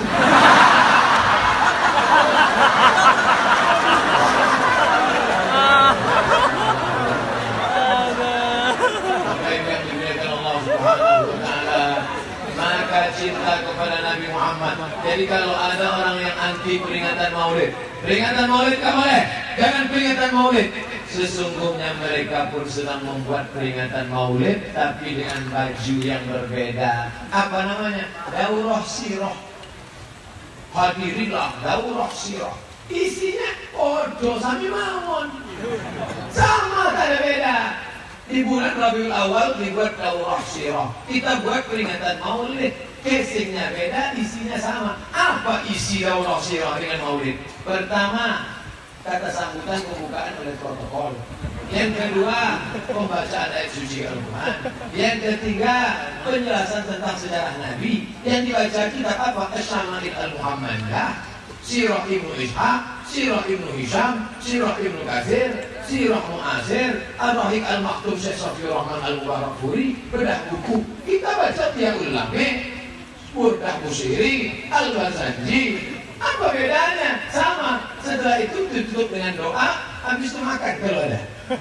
Apa yang dimuliakan Allah Subhanahu wa Ta'ala, maka cinta kepada Nabi Muhammad. Jadi kalau ada orang yang anti peringatan Maulid, peringatan Maulid kamu boleh, jangan peringatan Maulid. Sesungguhnya mereka pun sedang membuat peringatan Maulid, tapi dengan baju yang berbeda. Apa namanya? Daurah sirah. Hadirilah daurah sirah. Isinya podo sami mawon. Sama, tak ada beda. Di bulan Rabiul Awal dibuat daurah sirah. Kita buat peringatan Maulid. Casingnya beda, isinya sama. Apa isi daurah sirah dengan Maulid? Pertama, kata sambutan pembukaan oleh protokol. Yang kedua, pembacaan ayat suci Al-Quran. Yang ketiga, penjelasan tentang sejarah Nabi. Yang dibaca kitab apa? Asyama'il Al-Muhammadah, Sirah Ibnu Ishaq, Sirah Ibnu Hisham, Sirah Ibnu Katsir, Sirah Mu'asir, Ar-Rahiq Al-Maktum Syekh Safiur Rahman Al-Mubarakfuri, bedah buku. Kita baca Tiya Ulame, Burdah Busiri, Al-Bazanji. Apa bedanya? Sama. Setelah itu tutup dengan doa, habis itu makan kalau ada.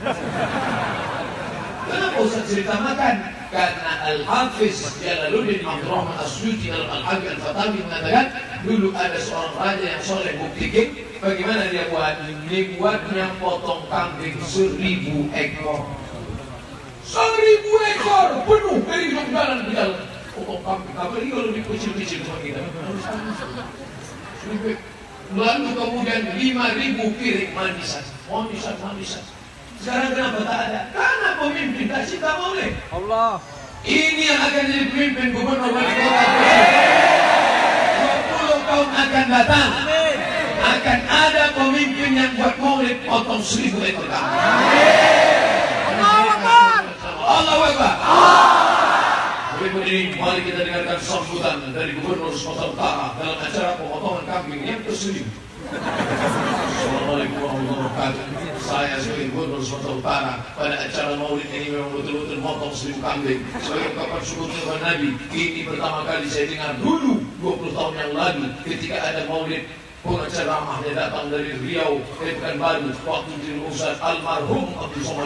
Kenapa Ustaz cerita makan? Karena Al-Hafiz Jalaluddin Abdurrahman As-Suyuti Al-Hafiz Al-Fatawi mengatakan dulu ada seorang raja yang soleh buktikin. Bagaimana dia buat? Dibuatnya potong kambing seribu ekor. Seribu ekor penuh dari jalan ke jalan. Potong kambing. Apalagi kalau dikucil-kucil sama kita. Lalu kemudian lima ribu piring manisan. Manisan, manisan. Sekarang kenapa tak ada? Karena pemimpin tak cinta boleh. Allah. Ini yang akan jadi pemimpin gubernur wali kota. dua puluh tahun akan datang. Amin. Akan ada pemimpin yang buat maulid potong seribu ekor kambing. Allahu Akbar. Allahu Akbar. Ini mari kita dengarkan sambutan dari Gubernur Sumatera Utara dalam acara pemotongan kambing yang ke seribu. Assalamualaikum warahmatullahi wabarakatuh. Saya sebagai Gubernur Sumatera Utara pada acara maulid ini memang betul-betul motong seribu kambing sebagai ungkapan syukur kepada Nabi. Ini pertama kali saya dengar dulu dua puluh tahun yang lalu ketika ada maulid pengacara datang dari Riau dari Pekanbaru waktu di Ustaz almarhum Abdul Somad.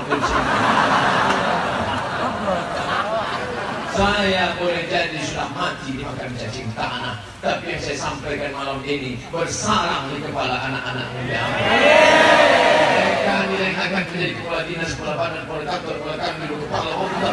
Saya boleh jadi sudah mati dimakan cacing tanah, tapi yang saya sampaikan malam ini bersarang di kepala anak-anak muda. Mereka ini yang akan menjadi kepala dinas, kepala badan, kepala kantor, kepala kantor, kepala otak.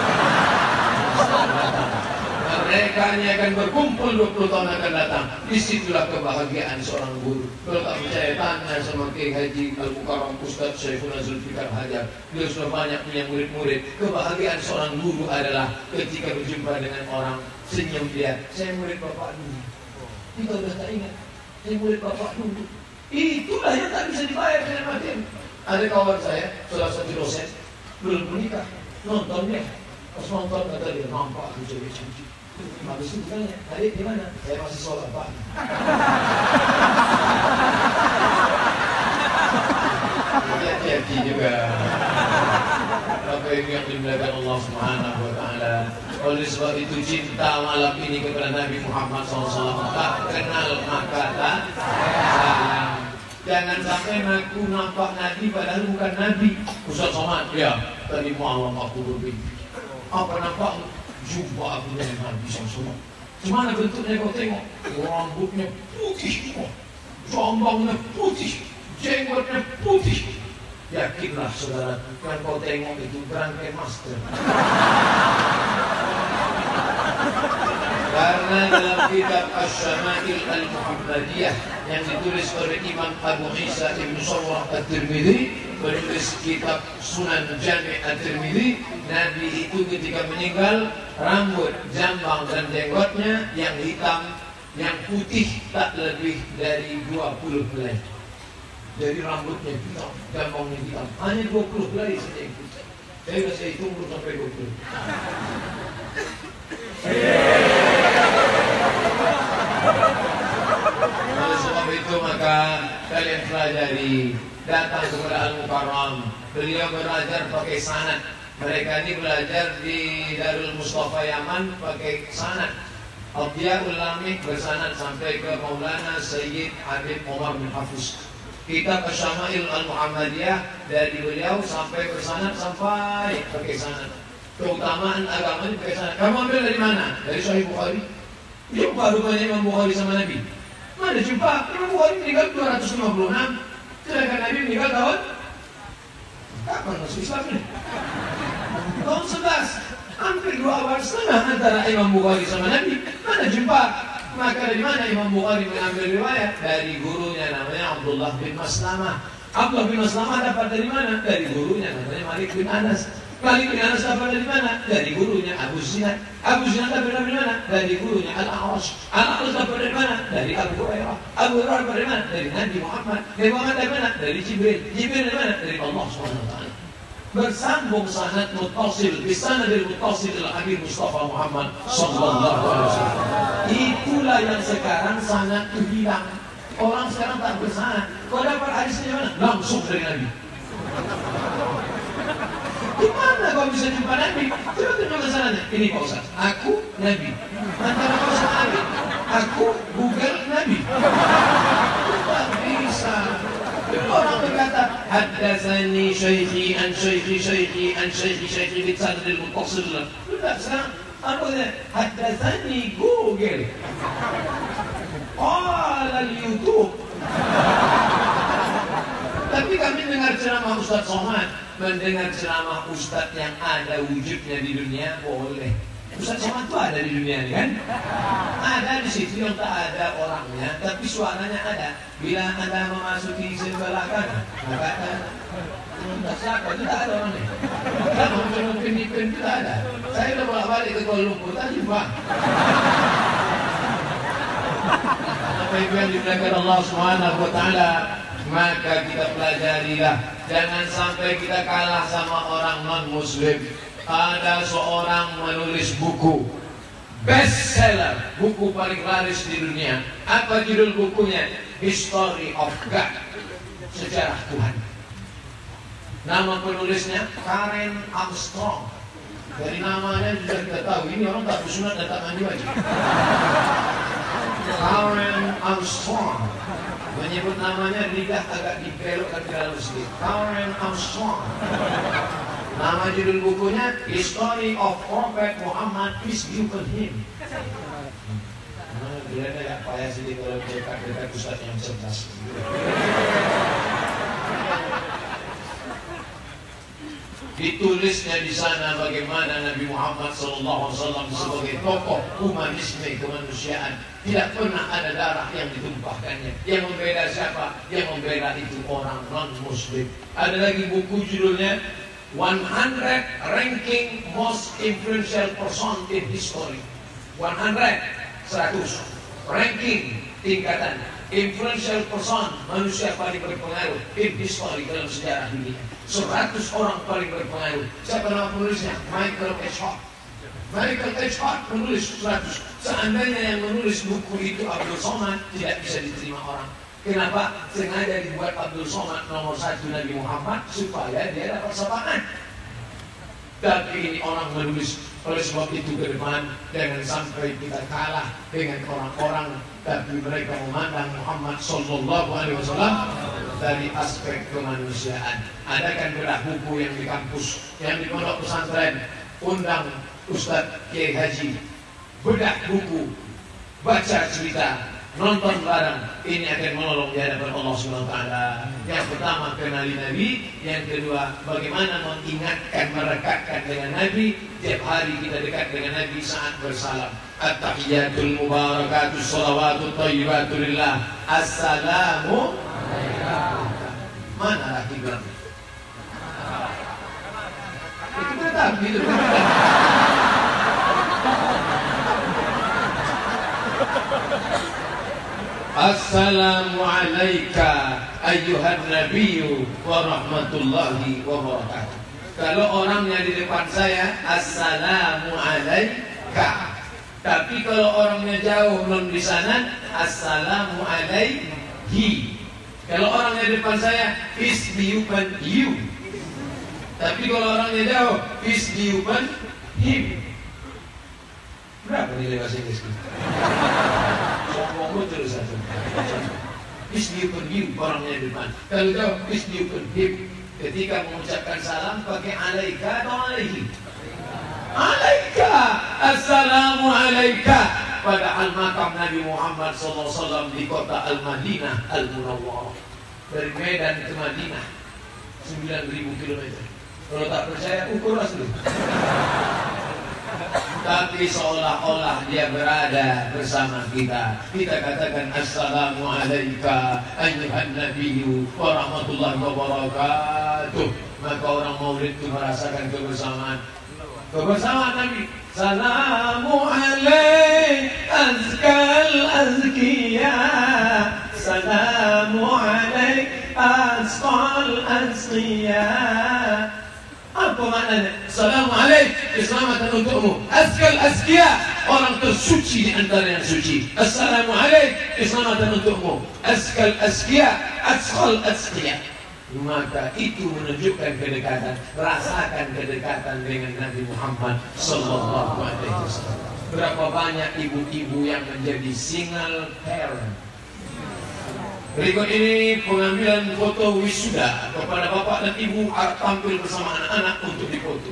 Mereka ini akan berkumpul dua puluh tahun akan datang. Disitulah kebahagiaan seorang guru. Kalau tak percaya tanya sama Kiai Haji Al-Mukarram Ustaz Syaiful Zulfikar Hajar. Dia sudah banyak punya murid-murid. Kebahagiaan seorang guru adalah ketika berjumpa dengan orang, senyum dia. Saya murid bapak dulu. Kita sudah tak ingat. Saya murid bapak dulu. Itulah yang tak bisa dibayar dengan materi. Ada kawan saya, salah satu dosen, belum menikah. Nonton dia. Pas nonton kata dia, nampak aku jadi cantik. Habis itu tanya, tadi di mana? Saya masih sholat Pak. Hati-hati juga. Bapak Ibu yang dimuliakan Allah Subhanahu Wa Taala. Oleh sebab itu cinta malam ini kepada Nabi Muhammad shallallahu alaihi wasallam tak kenal maka tak sayang. Jangan sampai aku nampak Nabi padahal bukan Nabi. Ustaz Somad, ya tadi malam aku bermimpi. Apa nampak? Jumpa aku dengan Nabi shallallahu alaihi wasallam. Gimana bentuknya kau tengok? Rambutnya putih semua, jambangnya putih, jenggotnya putih. Yakinlah saudara, yang kau tengok itu bangkai master. Karena dalam kitab Asy-Syama'il Al-Muhammadiyah yang ditulis oleh Imam Abu Isa Ibn Sawrah At-Tirmidzi, penulis kitab Sunan Jami' At-Tirmidzi, Nabi itu ketika meninggal rambut, jambang dan jenggotnya yang hitam, yang putih tak lebih dari dua puluh helai. Jadi rambutnya hitam, jambangnya hitam, hanya dua puluh helai saja yang putih. Saya sudah saya hitung belum sampai dua puluh. Oleh sebab itu maka kalian pelajari, datang kepada Al-Mukarram. Beliau belajar pakai sanad. Mereka ini belajar di Darul Mustafa Yaman pakai sanad. Abdiyahul Lamik bersanad sampai ke Maulana Sayyid Habib Umar bin Hafiz. Kitab Asy-Syama'il Al-Muhammadiyah dari beliau sampai bersanad sampai pakai sanad. Keutamaan agama ini pakai sanad. Kamu ambil dari mana? Dari Sahih Bukhari. Jumpa rupanya Imam Bukhari sama Nabi. Mana jumpa? Imam Bukhari meninggal dua ratus lima puluh enam, sedangkan Nabi meninggal tahun kapan masuk Islam ini? Tahun sebelas. Hampir dua abad setengah antara Imam Bukhari sama Nabi. Mana jumpa? Maka dari mana Imam Bukhari mengambil riwayat? Dari gurunya namanya Abdullah bin Maslamah. Abdullah bin Maslamah dapat dari mana? Dari gurunya namanya Malik bin Anas. Malik bin Anas dapat dari mana? Dari gurunya Abu Zinad. Abu Zinad dapat dari mana? Dari gurunya Al-A'raj. Al-A'raj dapat dari mana? Dari Abu Hurairah. Abu Hurairah dapat dari mana? Dari Nabi Muhammad. Nabi Muhammad dari mana? Dari Jibril. Jibril dari mana? Dari Allah subhanahu wa taala. Bersambung sanad muttasil bisanadil muttasil ila Habib Mustafa Muhammad sallallahu alaihi wasallam. Itulah yang sekarang sanad itu hilang. Orang sekarang tak bersanad. Kau dapat hadisnya mana? Langsung dari Nabi. Gimana kau bisa jumpa Nabi? Coba tunjuk masalahnya. Ini Pak Ustaz, aku Nabi. Antara kau sama Nabi, aku Google Nabi. Tak bisa. Orang berkata, haddatsani syaikhi an syaikhi syaikhi an syaikhi syaikhi bi sanadil muttasil. Sudah sekarang apa dia? Haddatsani Google. Qala YouTube. Tapi kami dengar ceramah Ustaz Somad, mendengar ceramah Ustaz yang ada wujudnya di dunia boleh. Ustaz Somad itu ada di dunia ini kan? Ada di situ yang tak ada orangnya, tapi suaranya ada. Bila Anda memasuki sebelah kanan, maka ada. Entah siapa itu tak ada orangnya. Kalau mau pemimpin itu tak ada. Saya sudah bolak-balik ke Kuala Lumpur, tak jumpa. Apa itu yang dimuliakan Allah Subhanahu Wa Taala? Maka kita pelajarilah. Jangan sampai kita kalah sama orang non-muslim. Ada seorang menulis buku bestseller, buku paling laris di dunia. Apa judul bukunya? History of God, sejarah Tuhan. Nama penulisnya Karen Armstrong. Dari namanya sudah kita tahu ini orang tak bersunat dan tak mandi wajib. Karen Armstrong. Menyebut namanya lidah agak dibelokkan ke dalam sedikit. Karen Armstrong. Nama judul bukunya History of Prophet Muhammad, peace be upon him. Nah, dia ada payah sedikit kalau dekat-dekat ustaz yang cerdas. Ditulisnya di sana bagaimana Nabi Muhammad shallallahu alaihi wasallam sebagai tokoh humanisme kemanusiaan tidak pernah ada darah yang ditumpahkannya. Yang membela siapa? Yang membela itu orang non-muslim. Ada lagi buku judulnya one hundred Ranking Most Influential Person in History. one hundred, seratus. Ranking, tingkatan. Influential person, manusia paling berpengaruh in history, dalam sejarah dunia. seratus orang paling berpengaruh. Siapa nama penulisnya? Michael H. Hart. Michael H. Hart menulis seratus. Seandainya yang menulis buku itu Abdul Somad, tidak bisa diterima orang. Kenapa? Sengaja dibuat Abdul Somad nomor satu Nabi Muhammad supaya dia dapat sapaan. Tapi ini orang menulis. Oleh sebab itu ke depan jangan sampai kita kalah dengan orang-orang, tapi mereka memandang Muhammad Sallallahu Alaihi Wasallam dari aspek kemanusiaan. Adakan bedah buku yang di kampus, yang di pondok pesantren, undang Ustadz Kiai Haji, bedah buku, baca cerita, nonton bareng. Ini akan menolong di hadapan Allah Subhanahu Wa Taala. Yang pertama kenali Nabi, yang kedua bagaimana mengingatkan, merekatkan dengan Nabi. Tiap hari kita dekat dengan Nabi saat bersalam. At-tahiyatul mubarakatus salawatut thayyibatu lillah. Assalamu alaikum. Mana lagi bilang? Itu tetap gitu. Assalamu alayka ayyuhan nabiyyu wa rahmatullahi wa barakatuh. Kalau orangnya di depan saya, assalamu alayka. Tapi kalau orangnya jauh belum di sana, assalamu alaihi. Kalau orangnya di depan saya, peace be upon you. Tapi kalau orangnya jauh, peace be upon him. Berapa nilai bahasa Inggris kita? Sombong betul satu. Peace be upon you, orangnya di depan. Kalau jauh, peace be upon him. Ketika mengucapkan salam, pakai alaika atau alaihi? Alaika, assalamu alaika. Padahal makam Nabi Muhammad sallallahu alaihi wasallam di kota Al-Madinah Al-Munawwarah. Dari Medan ke Madinah sembilan ribu kilometer. Kalau tak percaya, ukur asli. Tapi seolah-olah dia berada bersama kita. Kita katakan assalamu alaika ayyuhan nabiyyu wa rahmatullahi wa barakatuh. Maka orang maulid itu merasakan kebersamaan. Kebersamaan Nabi. Salamu alaik azkal azkiya. Salamu alaik azkal azkiya. Apa maknanya? Salamu alaik, keselamatan untukmu. Azkal azkiya, orang tersuci di antara yang suci. Assalamu alaik, keselamatan untukmu. Azkal azkiya, azkal azkiya. maka itu menunjukkan kedekatan. Rasakan kedekatan dengan Nabi Muhammad Sallallahu Alaihi Wasallam. Berapa banyak ibu-ibu yang menjadi single parent. Berikut ini pengambilan foto wisuda kepada bapak dan ibu tampil bersama anak-anak untuk difoto.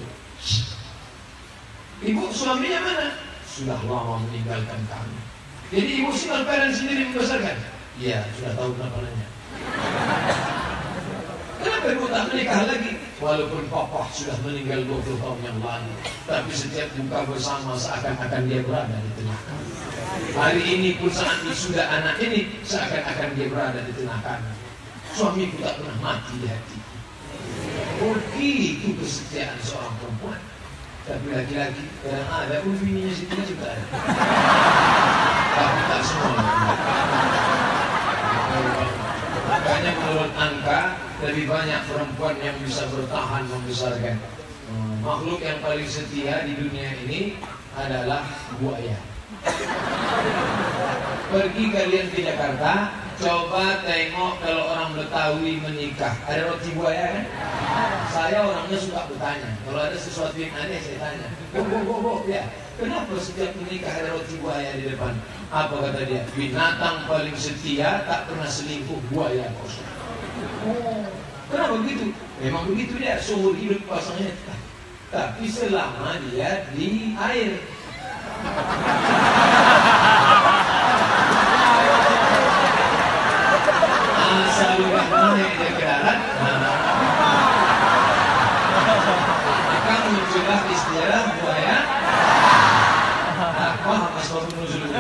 Ibu suaminya mana? Sudah lama meninggalkan kami. Jadi ibu single parent sendiri membesarkan? Iya, sudah tahu kenapa nanya. Kenapa ibu tak menikah lagi? Walaupun papa sudah meninggal dua puluh tahun yang lalu, tapi setiap buka bersama seakan-akan dia berada di tengah kami. Hari ini pun saat wisuda anak ini, seakan-akan dia berada di tengah kami. Suamiku tak pernah mati di hatiku. Begitu kesetiaan seorang perempuan. Tapi laki-laki kadang ada pun bininya sendiri juga ada. Tapi tak semua. Makanya menurut angka lebih banyak perempuan yang bisa bertahan membesarkan. Hmm, makhluk yang paling setia di dunia ini adalah buaya. Pergi kalian ke Jakarta, coba tengok kalau orang Betawi menikah, ada roti buaya kan? Saya orangnya suka bertanya. Kalau ada sesuatu yang aneh saya tanya. Bo, bo, bo, bo, ya. Kenapa setiap menikah ada roti buaya di depan? Apa kata dia? Binatang paling setia tak pernah selingkuh, buaya kosong. Oh, kenapa begitu? Memang begitu dia, seumur hidup pasangnya. Tapi selama dia di air. Asal udah naik dia ke darat, maka muncullah istilah buaya. Wah, mas baru menunjuk dulu.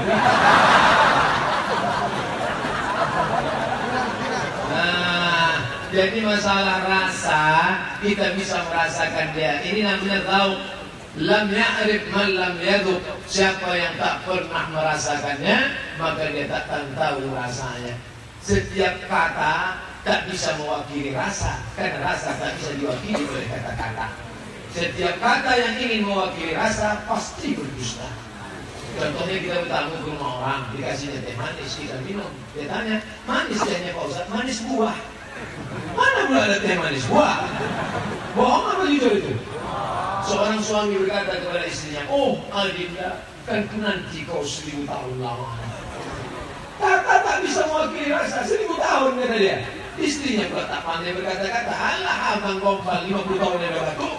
Nah, jadi masalah rasa kita bisa merasakan dia. Ini namanya tahu. Lam ya'rif man lam yadhuq. Siapa yang tak pernah merasakannya, maka dia takkan tahu rasanya. Setiap kata tak bisa mewakili rasa, karena rasa tak bisa diwakili oleh kata-kata. Setiap kata yang ingin mewakili rasa pasti berdusta. Contohnya kita bertamu ke rumah orang, dikasihnya teh manis, kita minum. Dia tanya, manis tehnya Pak Ustaz? Manis buah. Mana pula ada teh manis buah? Bohong apa jujur itu? Seorang suami berkata kepada istrinya, oh Adinda, kan nanti kau seribu tahun lamanya. Kata tak bisa mewakili rasa, seribu tahun kata dia. Istrinya pula tak pandai berkata-kata, alah abang gombal lima puluh tahun yang berlaku.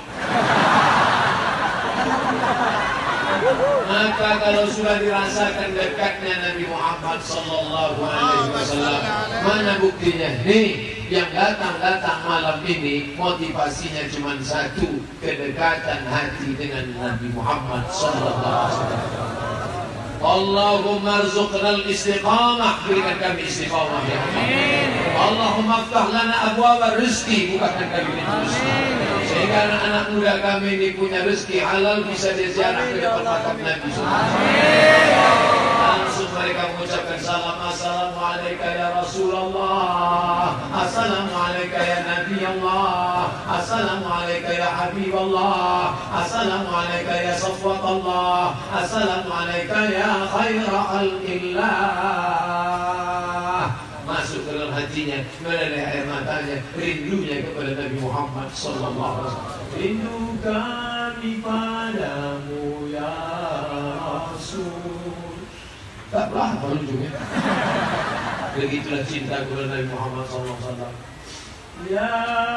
Maka kalau sudah dirasakan dekatnya Nabi Muhammad Sallallahu Alaihi Wasallam, mana buktinya? Nih, yang datang-datang malam ini motivasinya cuma satu, kedekatan hati dengan Nabi Muhammad Sallallahu Alaihi Wasallam. Allahumma arzuqnal istiqamah, berikan kami istiqamah ya Allah. Allahumma aftah lana abwaba rizki, bukakan kami pintu rezeki. Sehingga anak-anak muda kami ini punya rezeki halal, bisa diziarah ke depan makam Nabi sallallahu alaihi wasallam. Langsung mereka mengucapkan salam, assalamualaikum ya Rasulullah, assalamualaikum ya Nabi Allah, assalamualaikum ya Habib Allah, assalamualaikum ya Safwat Allah, assalamualaikum ya khaira khalqillah. Masuk ke dalam hatinya, mengalir air matanya, rindunya kepada Nabi Muhammad Sallallahu Alaihi Wasallam. Rindu kami padamu ya Rasul. Tak berapa ujungnya. Begitulah cinta kepada Nabi Muhammad Sallallahu Alaihi Wasallam. Ya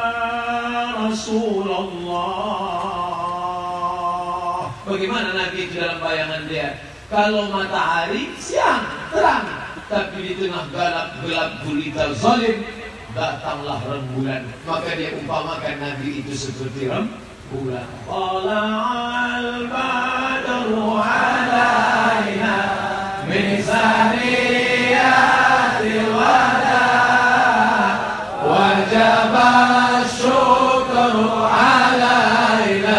Rasulullah. Bagaimana Nabi itu dalam bayangan dia? Kalau matahari siang terang, tapi di tengah galap gelap gulita zalim datanglah rembulan. Maka dia umpamakan Nabi itu seperti rembulan. Tala'al badru alaina min saniyatil wada wajaba syukru alaina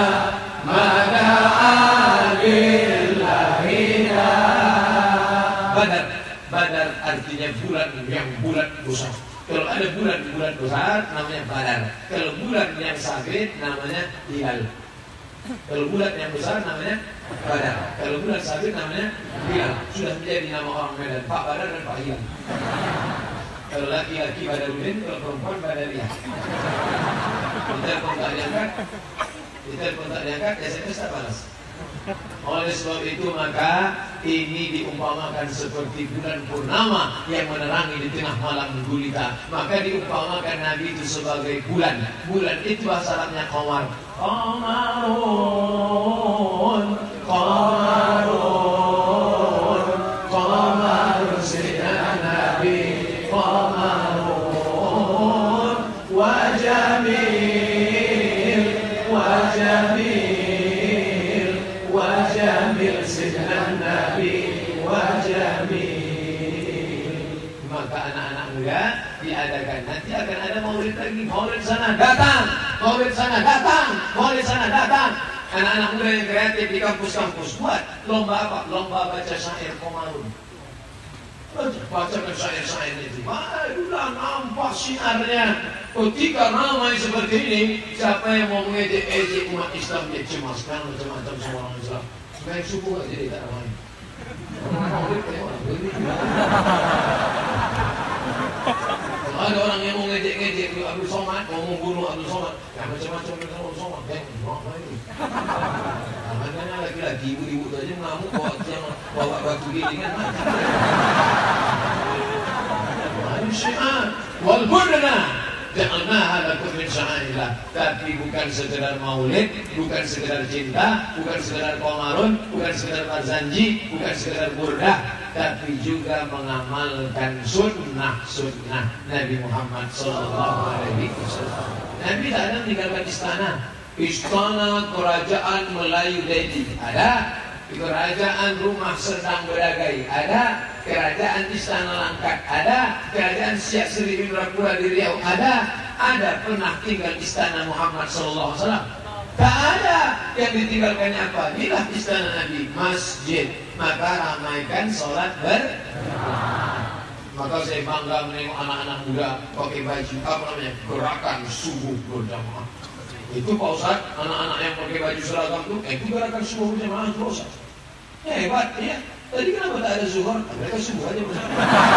mada'alillahina. Badar, Badar artinya bulan yang bulat besar. Kalau ada bulan-bulan besar namanya Badar. Kalau bulan yang sabit namanya Hilal. Kalau bulan yang besar namanya Badar. Kalau bulan sabit namanya Hilal. Sudah menjadi nama orang Medan, Pak Badar dan Pak Hilal. Kalau laki-laki Badarudin, kalau perempuan Badariah. Ditelepon tak diangkat, ditelepon tak diangkat, S M S tak balas. Oleh sebab itu maka ini diumpamakan seperti bulan purnama yang menerangi di tengah malam gulita. Maka diumpamakan Nabi itu sebagai bulan. Bulan itu bahasa Arabnya qamar. Qamarun, qamarun, qamarun sayyidina Nabi, qamarun wa jamil, wa jamil, wa jamil sayyidina Nabi, wa jamil. Maka anak-anak muda diadakan, nanti akan ada maulid lagi. Maulid sana datang, maulid sana datang, maulid sana datang. Anak-anak muda yang kreatif di kampus-kampus buat lomba apa? Lomba baca syair Qamarun. Baca syair-syair itu, barulah nampak sinarnya. Ketika ramai seperti ini, siapa yang mau mengejek-ejek umat Islam, dia cemaskan macam-macam semua orang Islam. Supaya subuh aja dia tak ramai. Ada orang yang mau ngejek-ngejek Abdul Somad, mau membunuh Abdul Somad, ya macam-macam dengan Abdul Somad, yang apa ini? Makanya laki-laki ibu-ibu tu aja mengamuk bawa yang bawa batu gilingan. Manusia, wal burna, ja'alnaha lakum min sya'airillah. Tapi bukan sekedar maulid, bukan sekedar cinta, bukan sekedar qamarun, bukan sekedar barzanji, bukan sekedar burdah, tapi juga mengamalkan sunnah-sunnah Nabi Muhammad Sallallahu Alaihi Wasallam. Nabi tak ada meninggalkan istana. Istana kerajaan Melayu Delhi ada, kerajaan Rumah Serdang Bedagai ada, kerajaan Istana Langkat ada, kerajaan Siak Seri Indrapura di Riau ada. Ada pernah tinggal istana Muhammad Sallallahu Alaihi Wasallam? Tak ada. Yang ditinggalkannya apa? Inilah istana Nabi, masjid. Maka ramaikan sholat berjamaah. Maka saya bangga menengok anak-anak muda pakai baju apa namanya, gerakan subuh berjamaah. Itu Pak Ustaz, anak-anak yang pakai baju seragam itu, eh, itu gerakan subuh berjamaah Pak Ustaz. Ya hebat ya. Tadi kenapa tak ada zuhur? Mereka subuh aja bersama.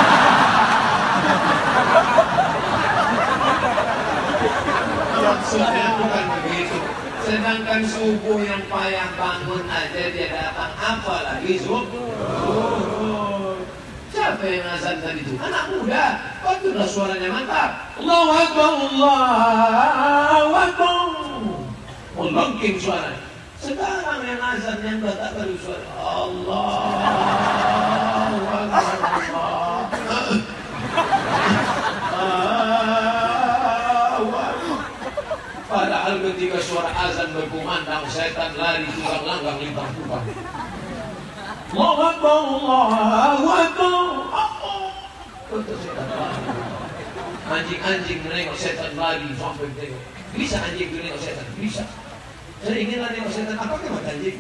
Maksudnya bukan begitu. Sedangkan subuh yang payah bangun aja dia datang, apalagi zuhur. Siapa yang azan tadi itu? Anak muda. Patutlah suaranya mantap. Allahu Akbar, Allahu Akbar. Melengking suaranya. Sekarang yang azan yang tak baru suara Allahu Akbar, padahal ketika suara azan berkumandang, setan lari tukang langgang lintang kupang. Allahu Akbar, Allahu Akbar. Anjing-anjing menengok setan lari sampai tengok. Bisa anjing menengok setan? Bisa. Saya inginlah tengok setan. Apa kemat anjing?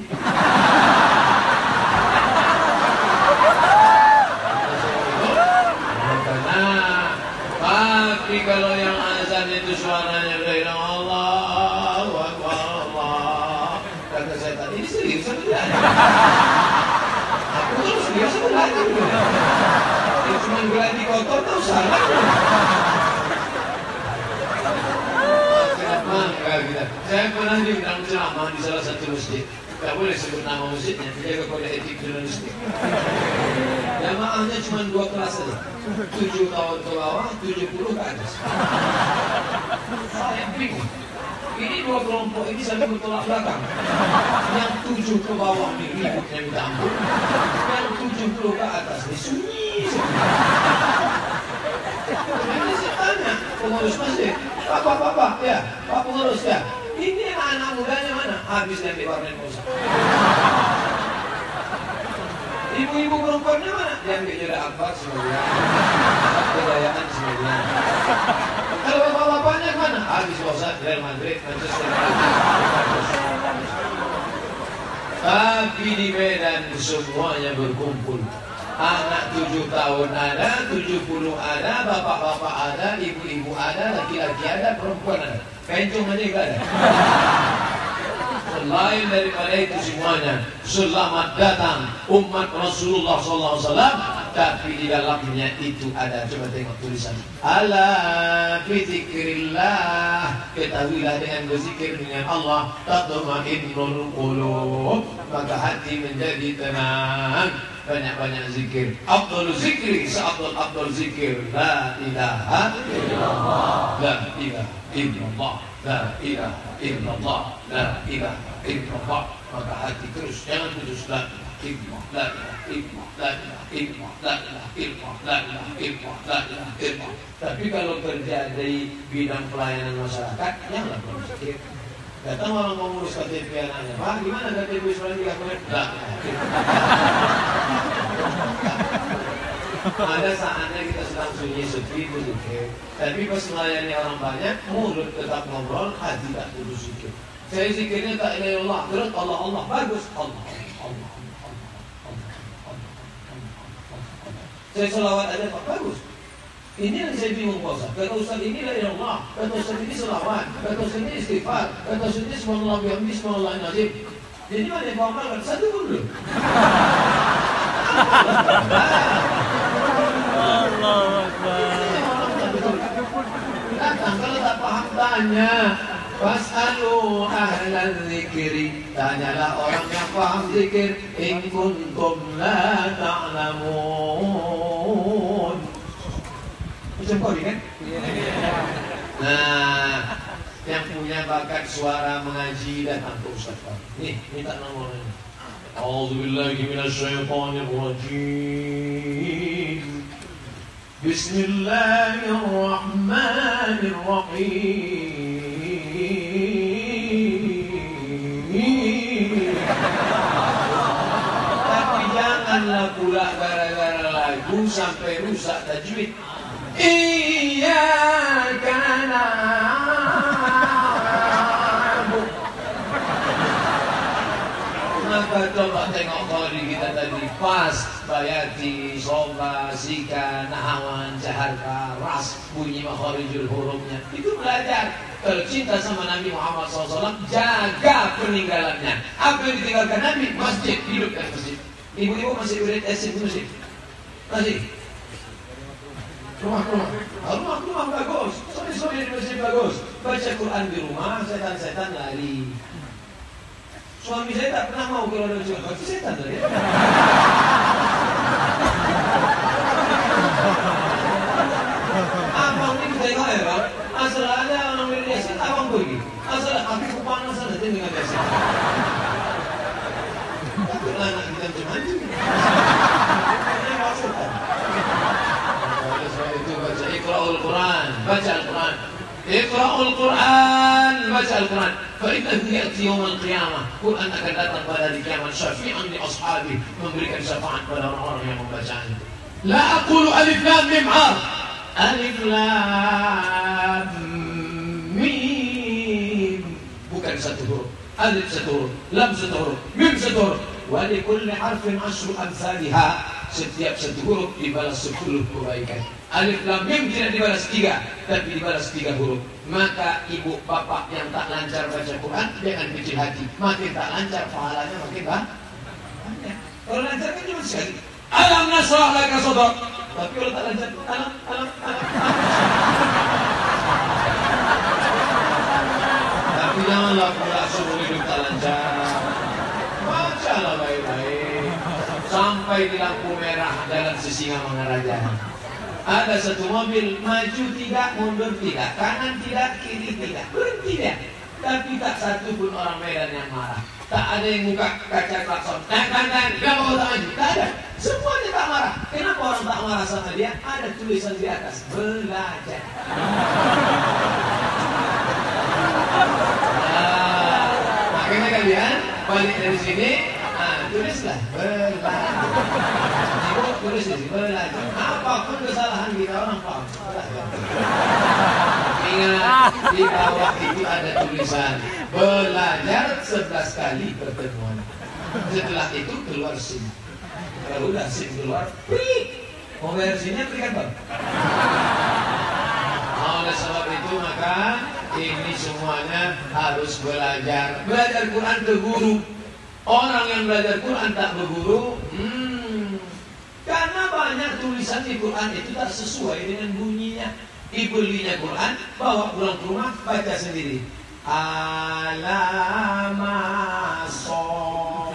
Nah, tapi kalau yang azan itu suaranya beda, Allahu Akbar, Allah. Kata setan, ini serius atau tidak? Aku terus serius atau lagi? Ini cuma geladi kotor tau salah. Kenapa kita? Saya pernah diundang ceramah di salah satu masjid. Tak boleh sebut nama masjidnya, menjaga kode etik jurnalistik. Jamaahnya cuma dua kelas saja, tujuh tahun ke bawah, tujuh puluh ke atas. Saya bingung. Ini dua kelompok ini saling bertolak belakang. Yang tujuh ke bawah ini ributnya minta ampun, yang tujuh puluh ke atas ini sunyi. Jadi saya tanya pengurus masjid, Pak, Pak, Pak, Pak, ya, Pak pengurus ya. Ini anak mudanya mana? Habis yang diwarnain Musa. Ibu-ibu perempuannya mana? Yang Jadah Akbar semuanya, Kejayaan semuanya. Kalau bapak-bapaknya mana? Habis Musa, Real Madrid, Manchester United. Tapi di Medan semuanya berkumpul. Anak tujuh tahun ada, tujuh puluh ada, bapak-bapak ada, ibu-ibu ada, laki-laki ada, perempuan ada. Kencung aja enggak ada. Selain daripada itu semuanya, selamat datang umat Rasulullah sallallahu alaihi wasallam tapi di dalamnya itu ada, coba tengok tulisan, ala fi zikrillah, ketahuilah dengan berzikir dengan Allah tatma'innul qulub, maka hati menjadi tenang. Banyak-banyak zikir. Afdal zikri, seafdal afdal zikir, la ilaha illallah, la ilaha illallah, la ilaha illallah, la ilaha illallah. Maka hati terus, jangan putus, la ilaha illallah, la ilaha illallah, la ilaha illallah, la ilaha illallah, la ilaha illallah, la ilaha illallah. Tapi kalau kerja di bidang pelayanan masyarakat, janganlah berzikir. Datang orang mau ngurus K T P anaknya, Pak, gimana K T P Islam di Kampung? Lah, ada saatnya kita sedang sunyi sepi berzikir, tapi pas melayani orang banyak, mulut tetap ngobrol, hati tak putus zikir. Saya zikirnya tak ilaha illallah, terus Allah Allah bagus, Allah Allah Allah Allah Allah. Saya selawat aja Pak, bagus. Ini yang saya bingung Pak Ustaz. Kata Ustaz ini la ilaha illallah, kata Ustaz ini selawat, kata Ustaz ini istighfar, kata Ustaz ini subhanallah bihamdihi subhanallahil azim. Jadi mana yang kau amalkan? Satu pun belum. Allahu Akbar. Datang kalau tak paham tanya. Fas'alu ahlal zikri, tanyalah orang yang paham zikir. In kuntum la ta'lamun. Macam kau ni kan? Nah, yang punya bakat suara mengaji datang ke Ustaz Pak. Nih, minta nomornya. A'udzubillahi minasyaitonirrajim. Bismillahirrahmanirrahim. Tapi janganlah pula gara-gara lagu sampai rusak tajwid. Iyyaka na'budu. Maka coba tengok qari kita tadi pas, bayati, soba, sika, nahawan, jaharka, ras, bunyi makharijul hurufnya. Itu belajar. Kalau cinta sama Nabi Muhammad shallallahu alaihi wasallam, jaga peninggalannya. Apa yang ditinggalkan Nabi? Masjid, hidup dari masjid. Ibu-ibu masih berit esin masjid? Masih? Rumah-rumah, rumah-rumah bagus, sore-sore di masjid bagus. Baca Quran di rumah, setan-setan lari. Suami saya tak pernah mau kalau ada jual, baca setan tadi. Abang ini tengok ya Pak, asal ada orang beri yasin, abang pergi. Asal aku kepanasan nanti dengan yasin. Takutlah anak kita macam-macam. Ini maksudnya. Baca Iqra'ul Quran, baca Al-Quran. Iqra'ul Quran, baca Al-Quran. Fa innahu ya'ti yaumil qiyamah. Quran akan datang pada hari kiamat syafi'an li ashabi, memberikan syafaat pada orang-orang yang membacanya. La aqulu alif lam mim har. Alif lam mim. Bukan satu huruf. Alif satu huruf, lam satu huruf, mim satu huruf. Wa li kulli harfin asyru amsalha. Setiap satu huruf dibalas sepuluh kebaikan. Alif lam mim tidak dibalas tiga, tapi dibalas tiga huruf. Maka ibu bapak yang tak lancar baca Quran, jangan kecil hati. Makin tak lancar, pahalanya makin banyak. Kalau lancar kan cuma sekali. Alam nasrah laka sadrak. Tapi kalau tak lancar, alam, alam, alam, alam. Tapi janganlah pula suruh hidup tak lancar. Bacalah baik-baik. Sampai di lampu merah jalan Sisingamangaraja. Ada satu mobil maju tidak, mundur tidak, kanan tidak, kiri tidak, berhenti dia. Tapi tak satu pun orang Medan yang marah. Tak ada yang buka kaca klakson. Naik kanan, kenapa kau tak maju? Tak ada. Semuanya tak marah. Kenapa orang tak marah sama dia? Ada tulisan di atas, belajar. Nah, makanya kalian balik dari sini, nah, tulislah belajar. Ibu tulis di sini belajar. Apapun kesalahan kita orang paham. Ingat, di bawah itu ada tulisan belajar sebelas kali pertemuan. Setelah itu keluar SIM. Kalau udah SIM keluar, free. Mau bayar SIM-nya berikan bang. Oleh sebab itu maka ini semuanya harus belajar. Belajar Quran ke guru. Orang yang belajar Quran tak berguru, hmm, karena banyak tulisan di Quran itu tak sesuai dengan bunyinya. Dibelinya Quran, bawa pulang ke rumah, baca sendiri. Alamaso.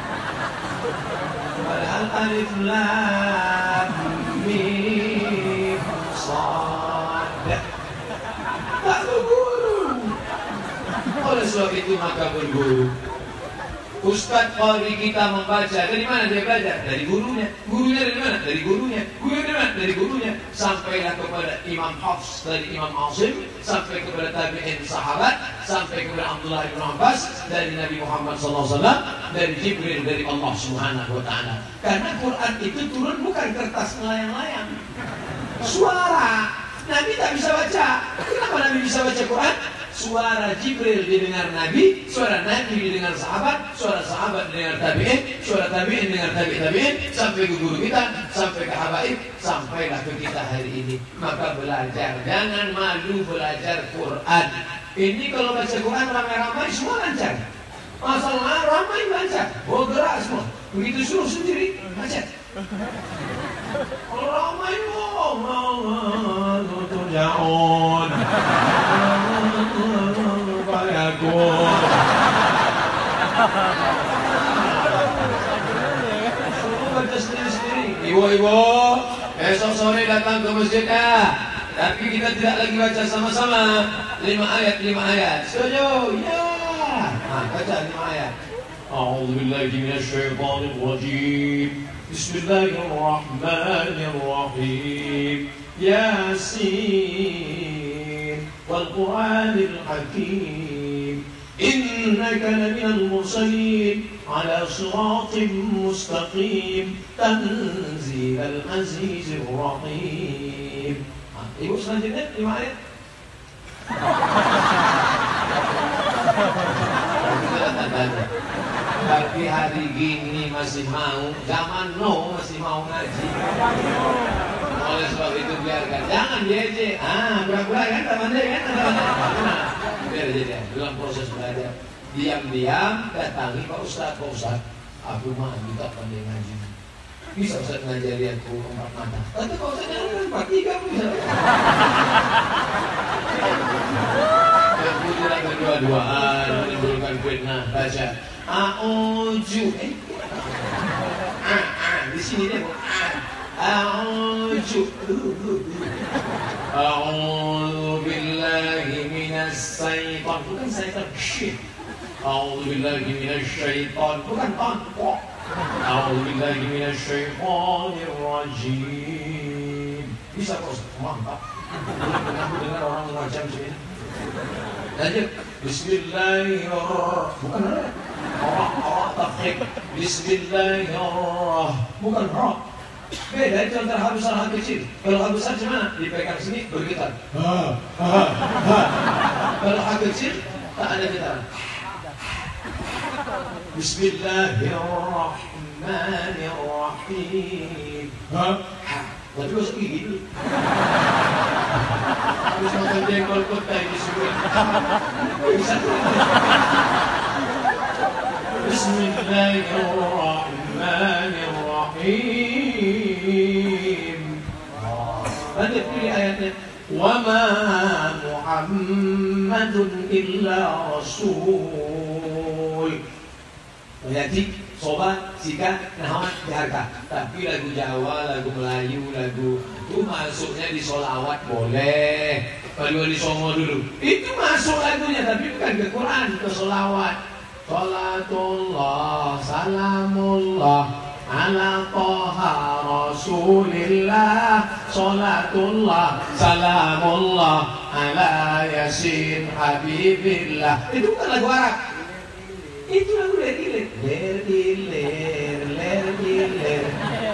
Padahal alif lam mim sad. Tak berguru. Oleh sebab itu maka berguru. Ustadz qari kita membaca, dari mana dia belajar? Dari gurunya. Gurunya dari mana? Dari gurunya. Gurunya dari mana? Dari gurunya. Sampailah kepada Imam Hafs dari Imam Asim, sampai kepada tabi'in sahabat, sampai kepada Abdullah bin Abbas dari Nabi Muhammad sallallahu alaihi wasallam, dari Jibril dari Allah Subhanahu wa taala. Karena Quran itu turun bukan kertas melayang-layang. Suara. Nabi tak bisa baca. Kenapa Nabi bisa baca Quran? Suara Jibril didengar Nabi, suara Nabi didengar sahabat, suara sahabat didengar tabi'in, suara tabi'in didengar tabi'in tabi'in, sampai ke guru kita, sampai ke habaib, sampailah ke kita hari ini. Maka belajar, jangan malu belajar Quran. Ini kalau baca Quran ramai-ramai semua lancar. Masalah ramai lancar, oh gerak semua. Begitu suruh sendiri, macet. Kalau ramai, oh, oh, jaon. Semua baca sendiri-sendiri. Ibu-ibu, besok sore datang ke masjid ya. Tapi kita tidak lagi baca sama-sama. Lima ayat, lima ayat. Setuju? Ya. Nah, baca lima ayat. A'udzubillahi minasyaitonir rajim. Bismillahirrahmanirrahim. Yasin wal Qur'anil Hakim. Innaka laminal mursalin ala siratin mustaqim tanzilal azizir rahim. Ibu selanjutnya lima ayat. Tapi hari gini masih mau, zaman no masih mau ngaji. Oleh sebab itu biarkan, jangan diejek. Ah, pura-pura kan, teman-teman kan, teman-teman. Biar aja dalam proses belajar. Diam-diam datangi Pak Ustaz, Pak Ustaz. Aku mah juga pandai ngaji. Bisa Ustaz ngajari aku empat mata. Tapi Pak Ustaz jangan empat tiga bisa. Yang pujian kedua-duaan menimbulkan fitnah. Baca. A'udzu. Eh. Ah, ah, di sini deh. A'udzu. A'udzu billahi minas syaitan. Bukan syaitan. Shit. A'udzu billahi minas syaitan. Bukan tanpa. A'udzu billahi minas syaitanir rajim. Bisa kok, mantap. Aku dengar orang macam sini. Lanjut. Bismillahirrahmanirrahim. Bukan ra. Ra tafkhim. Bismillahirrahmanirrahim. Bukan ra. Beda itu antara hak besar hak kecil. Kalau hak besar gimana? Dipegang sini bergetar. Ha, ha, ha. Kalau hak kecil tak ada getaran. Bismillahirrahmanirrahim. Ha, ha. Tapi harus gigi dulu. Harus makan jengkol kota ini semua. Bisa. Bismillahirrahmanirrahim. Lanjut pilih ayatnya. Wa ma Muhammadun illa rasul. Jadi sobat, sika, nahamat, diharga. Tapi lagu Jawa, lagu Melayu, lagu itu masuknya di solawat boleh. Kalau di Songo dulu, itu masuk lagunya, tapi bukan ke Quran, ke solawat. Salatullah, salamullah, ala toha rasulillah. Salatullah, salamullah, ala yasin habibillah. Itu bukan lagu Arab. Itu lagu ler-iler, ler-iler, ler-iler,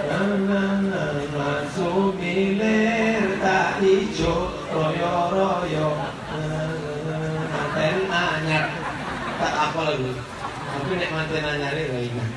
masumiler, tak hijau, royo-royo, manten anyar, tak apa lagu, tapi nek manten anyar itu ingat.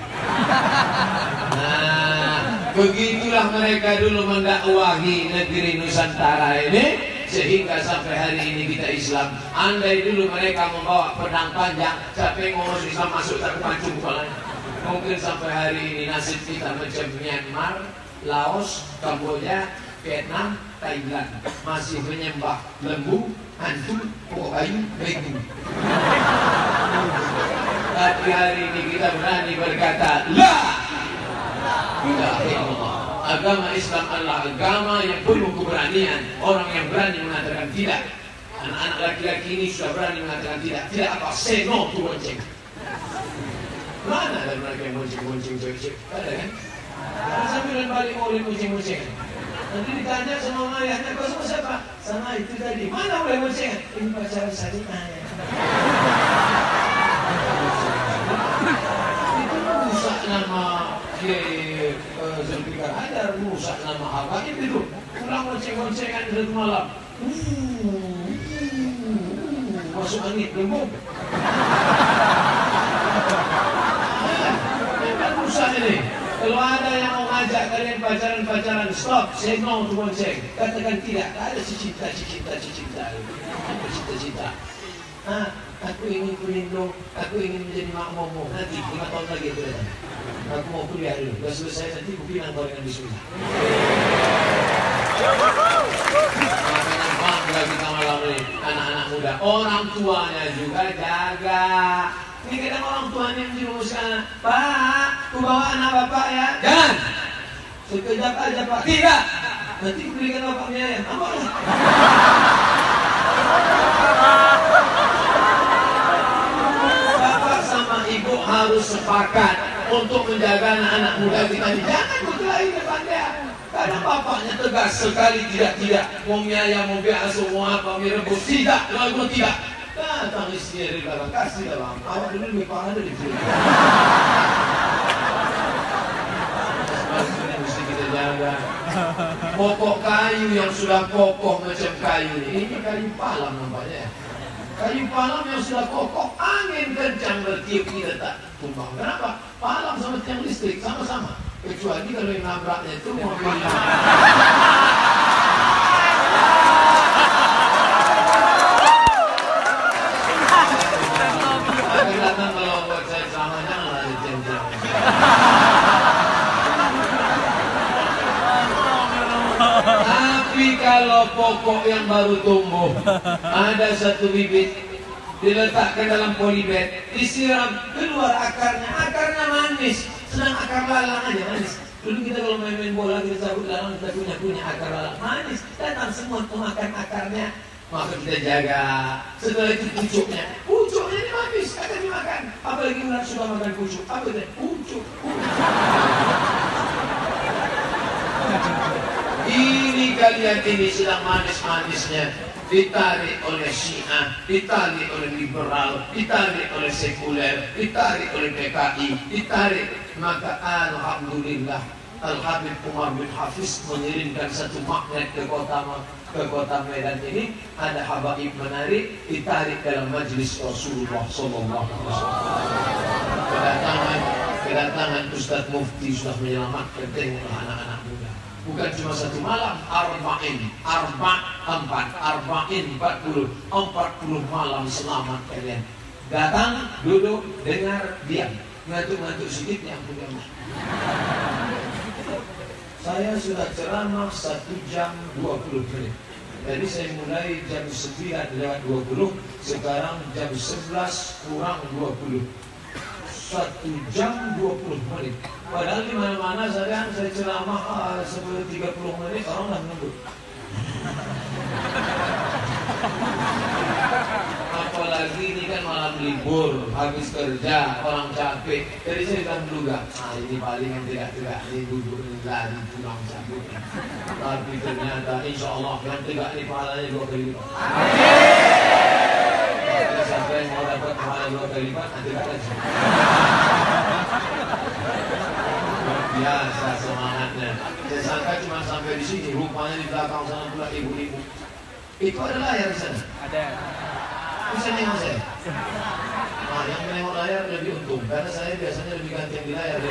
Nah, begitulah mereka dulu mendakwahi negeri Nusantara ini. Sehingga sampai hari ini kita Islam. Andai dulu mereka membawa pedang panjang, siapa yang ngomong Islam masuk tak pancung kepalanya. Mungkin sampai hari ini nasib kita macam Myanmar, Laos, Kamboja, Vietnam, Thailand masih menyembah lembu, hantu, pokok kayu, begu. Tapi hari ini kita berani berkata La ilaha illallah. Agama Islam adalah agama yang penuh keberanian. Orang yang berani mengatakan tidak. Anak-anak laki-laki ini sudah berani mengatakan tidak. Tidak apa? Say no to bonceng. Mana ada mereka yang bonceng-bonceng cewek-cewek? Ada kan? Karena sambil dan balik mau boleh bonceng-bonceng. Nanti ditanya sama ayahnya, kau sama siapa? Sama itu tadi. Mana boleh bonceng? Ini pacaran syariah. Itu rusak nama Kiai Zulfikar Hajar, rusak nama Habaib itu. Pulang bonceng-boncengan di satu malam. Masuk angin, lembung. Kan rusak ini. Kalau ada yang mau ngajak kalian pacaran-pacaran, stop, say no to bonceng. Katakan tidak, tak ada cita-cita, cita-cita, cita-cita. Cita-cita. Ah, aku ingin pelindung, aku ingin menjadi makmummu. Nanti lima tahun lagi itu datang. Aku mau kuliah dulu. Sudah selesai nanti aku bilang kau dengan bismillah. Makanya bangga kita malam ini, anak-anak muda. Orang tuanya juga jaga. Ini kadang orang tuanya yang dirumuskan, Pak, aku bawa anak bapak ya. Jangan. Sekejap aja Pak. Tidak. Nanti belikan bapaknya ya. Apa? Bapak sama ibu harus sepakat untuk menjaga anak-anak muda kita ini. Jangan berkelahi depan dia. Kadang bapaknya tegas sekali, tidak-tidak. Mau mie ayam, mau mie asuh, mau apa, mie rebus. Tidak, kalau tidak. Datang istrinya dari belakang, kasih dalam. Awak dulu lebih parah dari itu. Ini mesti kita jaga. Pokok kayu yang sudah kokoh macam kayu ini, ini kayu palam nampaknya. Kayu palam yang sudah kokoh, angin kencang bertiup ini tak tumbang. Kenapa? Palam sama tiang listrik sama-sama. Kecuali kalau yang nabraknya itu mobil. Akan datang kalau buat saya sama jangan ada jam-jam. Tapi kalau pokok yang baru tumbuh, ada satu bibit, diletakkan dalam polybag, disiram, keluar akarnya, akarnya manis, sedang akar lalang aja manis. Dulu kita kalau main-main bola kita cabut lalang, kita punya punya akar lalang manis, datang semua memakan akarnya, maka kita jaga. Setelah itu pucuknya, pucuknya ini manis, akan dimakan. Apalagi ular suka makan pucuk, apa itu? Pucuk. Ini kalian ini sedang manis-manisnya ditarik oleh Syiah, ditarik oleh liberal, ditarik oleh sekuler, ditarik oleh P K I, ditarik. Maka alhamdulillah Al-Habib Umar bin Hafiz mengirimkan satu magnet ke kota ke kota Medan ini. Ada habaib menarik, ditarik dalam majlis Rasulullah Sallallahu Alaihi Wasallam. Kedatangan kedatangan Ustaz Mufti sudah menyelamatkan tengoklah anak-anak muda. Bukan cuma satu malam, arba'in, arba, empat, arba'in, empat puluh, empat puluh malam selamat kalian. Datang, duduk, dengar, diam. Ngantuk-ngantuk sedikit yang punya Allah. Saya sudah ceramah satu jam dua puluh menit. Jadi saya mulai jam sembilan lewat dua puluh, sekarang jam sebelas kurang dua puluh. Satu jam dua puluh menit. Padahal di mana-mana saya saya ceramah uh, sebelum tiga puluh menit orang dah menunggu. Apalagi ini kan malam libur, habis kerja, orang capek. Jadi saya bilang dulu gak, ah ini paling yang tegak-tegak ini duduk ini lari pulang cabut. Tapi ternyata insya Allah yang tegak ini pahalanya dua kali lipat. Jadi siapa yang mau dapat pahala dua kali lipat, nanti tak lagi. Biasa semangatnya. Saya sangka cuma sampai di sini, rupanya di belakang sana pula ibu-ibu. Itu ada layar di sana. Ada. Bisa nengok saya. Nah, yang menengok layar lebih untung, karena saya biasanya lebih gantian di layar.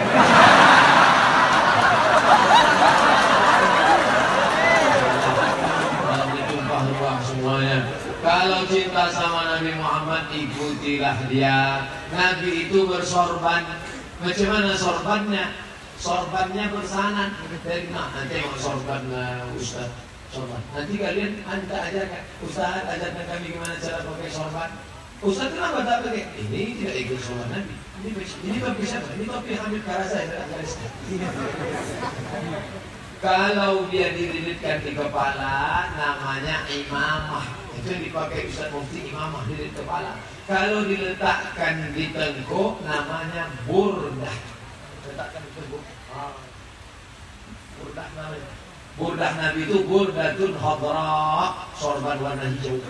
Malam ditumpah ruang semuanya. Kalau cinta sama Nabi Muhammad, ikutilah dia. Nabi itu bersorban. Macam mana sorbannya? sorbannya bersanan. Dari mana tengok sorban uh, Ustaz? Sorban. Nanti kalian anda ajarkan, Ustaz ajarkan kami gimana cara pakai sorban. Ustaz kenapa tak pakai? Ini tidak ikut sorban Nabi. Ini ini topi siapa? Ini topi Hamid Karazai. Kalau dia dililitkan di kepala, namanya imamah. Itu yang dipakai Ustaz Mufti, imamah dililit kepala. Kalau diletakkan di tengkuk, namanya burdah. Letakkan di tengkuk. Ah. Burdah namanya. Burdah Nabi itu burdatun khadra, sorban warna hijau.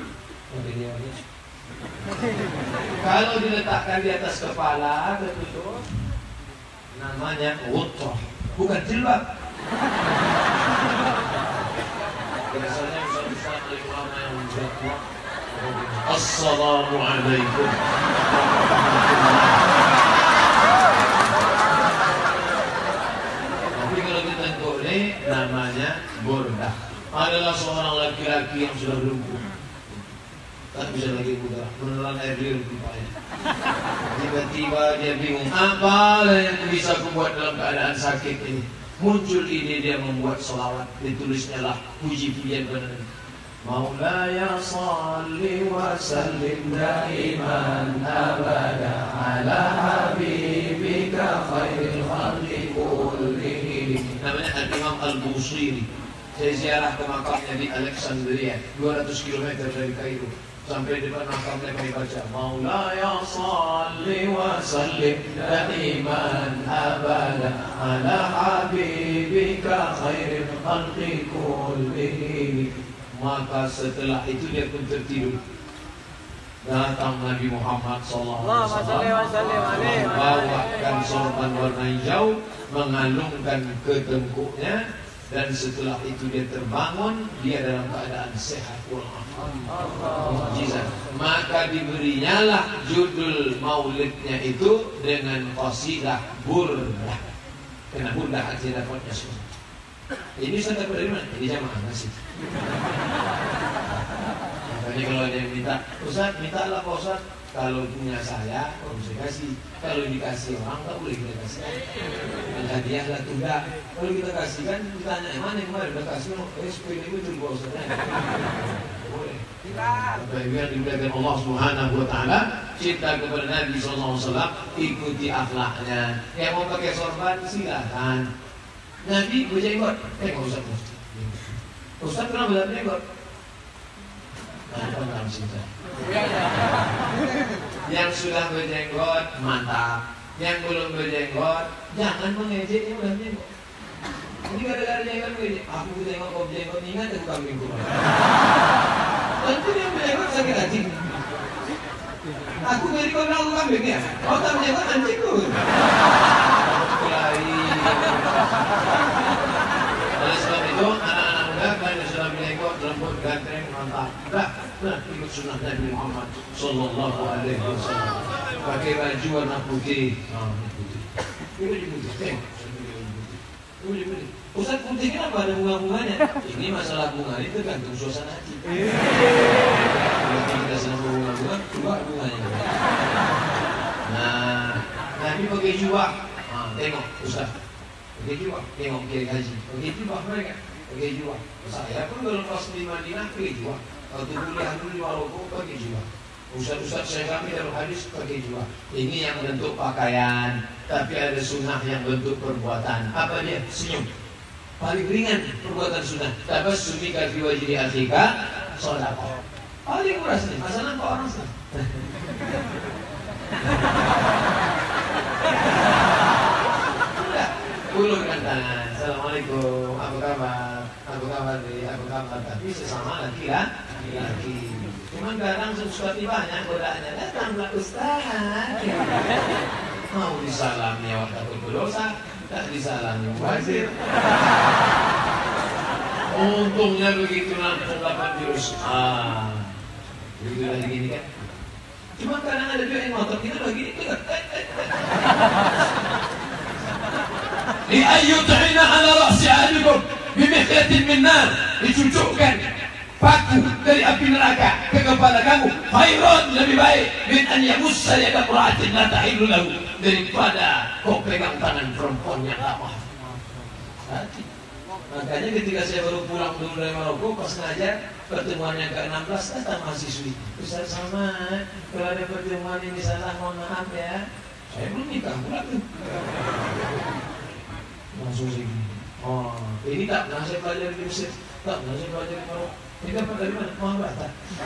Kalau diletakkan di atas kepala, tertutup, namanya wutrah, bukan jilbab. Biasanya besar-besar dari ulama yang menjawab, Assalamualaikum. Tapi kalau kita tengok ini, namanya burdah. Adalah seorang laki-laki yang sudah lumpuh. Tak bisa lagi bergerak, menelan air liur pipanya. Tiba-tiba dia bingung, apa yang bisa aku buat dalam keadaan sakit ini? Muncul ide dia membuat selawat, ditulisnya lah puji-pujian kepada Nabi. Maulaya salli wa sallim daiman abada ala habibika khairil khalqi kullihim. Namanya Al-Imam Al-Busiri. Saya ziarah ke makamnya di Alexandria, dua ratus kilometer dari Kairo. Sampai depan makamnya kami baca Maulaya salli wa sallim daiman abada ala habibika khairil khalqi kullihim. Maka setelah itu dia pun tertidur. Datang Nabi Muhammad sallallahu alaihi wasallam membawakan sorban warna hijau, mengalungkan ke tengkuknya, dan setelah itu dia terbangun, dia dalam keadaan sehat walafiat. Mukjizat. Maka diberinyalah judul maulidnya itu dengan qasidah burdah. Karena burdah artinya dapatnya semua. Ini saya dapat dari mana? Ini jamaah ngasih. Makanya kalau ada yang minta, Ustaz mintalah Pak Ustaz. Kalau punya saya, kalau saya kasih. Kalau dikasih orang, tak boleh kita kasih. Hadiah lah tidak. Kalau kita kasih kan, ditanya yang mana yang kemarin udah kasih, eh sepuluh ribu itu Pak Ustaz. Boleh. Bapak-ibu yang dimuliakan Allah Subhanahu Wa Taala, cinta kepada Nabi Sallallahu Alaihi Wasallam, ikuti akhlaknya. Yang mau pakai sorban silakan. Nabi berjenggot, eh nggak usah Ustaz. Ustaz kenapa berjenggot? Nah, dalam cinta. Yang sudah berjenggot mantap, yang belum berjenggot jangan mengejek yang udah berjenggot. Ini gara-gara jenggot mengejek. Aku berjenggot kau berjenggot, ingat aku kambing kurang. Tentu yang berjenggot sakit hati. Aku beri kau bilang aku kambing ya. Kau tak berjenggot anjingku. Lari. Oleh sebab itu anak-anak muda kalau sudah berjenggot rambut ganteng mantap. Dah. Nah, ikut sunnah Nabi Muhammad Sallallahu Alaihi Wasallam. Pakai baju warna putih. Ah, putih. Ini baju putih. Tengok. Ini baju putih. Ustaz putih kenapa ada bunga-bunganya? Ini masalah bunga itu tergantung suasana hati. Kalau kita senang bunga-bunga, coba bunganya. Nah, Nabi pakai jubah. Ah, tengok Ustaz. Pakai jubah. Tengok Kiai Haji. Pakai jubah mereka. Pakai jubah. Saya pun kalau pas di Madinah pakai jubah. Waktu kuliah dulu di Maroko pakai jubah. Ustaz-ustaz saya kami dalam hadis pakai jubah. Ini yang bentuk pakaian, tapi ada sunnah yang bentuk perbuatan. Apa dia? Senyum. Paling ringan perbuatan sunnah. Tabassumi ka fi wajhi akhika shadaqah. Paling murah sih. Masa nampak orang senang. Sudah. Ulurkan tangan. Assalamualaikum. Apa kabar? Apa kabar deh? Apa kabar? Tapi sesama laki lah. Laki. Cuman kadang suka banyak godaannya. Datanglah Ustaz. Mau disalami awak takut berdosa, tak disalami wajib. Untungnya begitu langsung dapat virus. Ah, begitu lagi gini kan. Cuma kadang ada juga yang motor kita begini juga. Li ayyut'ina ala ra'si ahadikum bimikhlatin min nar. Dicucukkan paku dari api neraka ke kepala kamu, khairun, lebih baik min an yamussa yada imra'atin la tahillu lahu, daripada kau pegang tangan perempuan yang lama. Hati. Makanya ketika saya baru pulang dulu dari Maroko, pas ngajar pertemuan yang ke enam belas, kata mahasiswi, Ustaz sama, kalau ada pertemuan ini salah, mohon maaf ya. Saya belum nikah pula tuh. Langsung sih. Oh, ini tak pernah saya belajar di Mesir, tak pernah saya belajar di Maroko. Ini dapat dari mana? Mau berapa?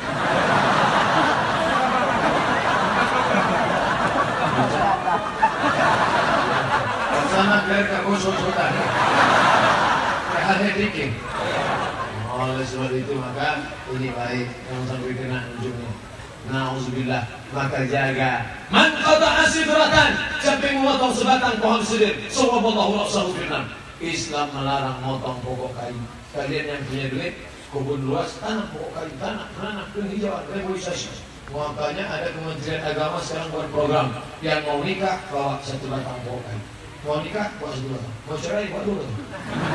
Sama biar kau kosong-kosong. Ada dikit. Oleh sebab itu maka ini baik yang sampai kena ujungnya. Nauzubillah, maka jaga. Man qata'a sidratan, siapa yang memotong sebatang pohon sedir, sawaballahu ra'sahu finnar. Islam melarang motong pokok kayu. Kalian yang punya duit, kebun luas, tanam pokok kayu, tanam, tanam penghijauan, reboisasi. Makanya ada Kementerian Agama sekarang buat program yang mau nikah bawa satu batang pokok kayu. Mau nikah bawa satu batang, mau cerai bawa dua batang.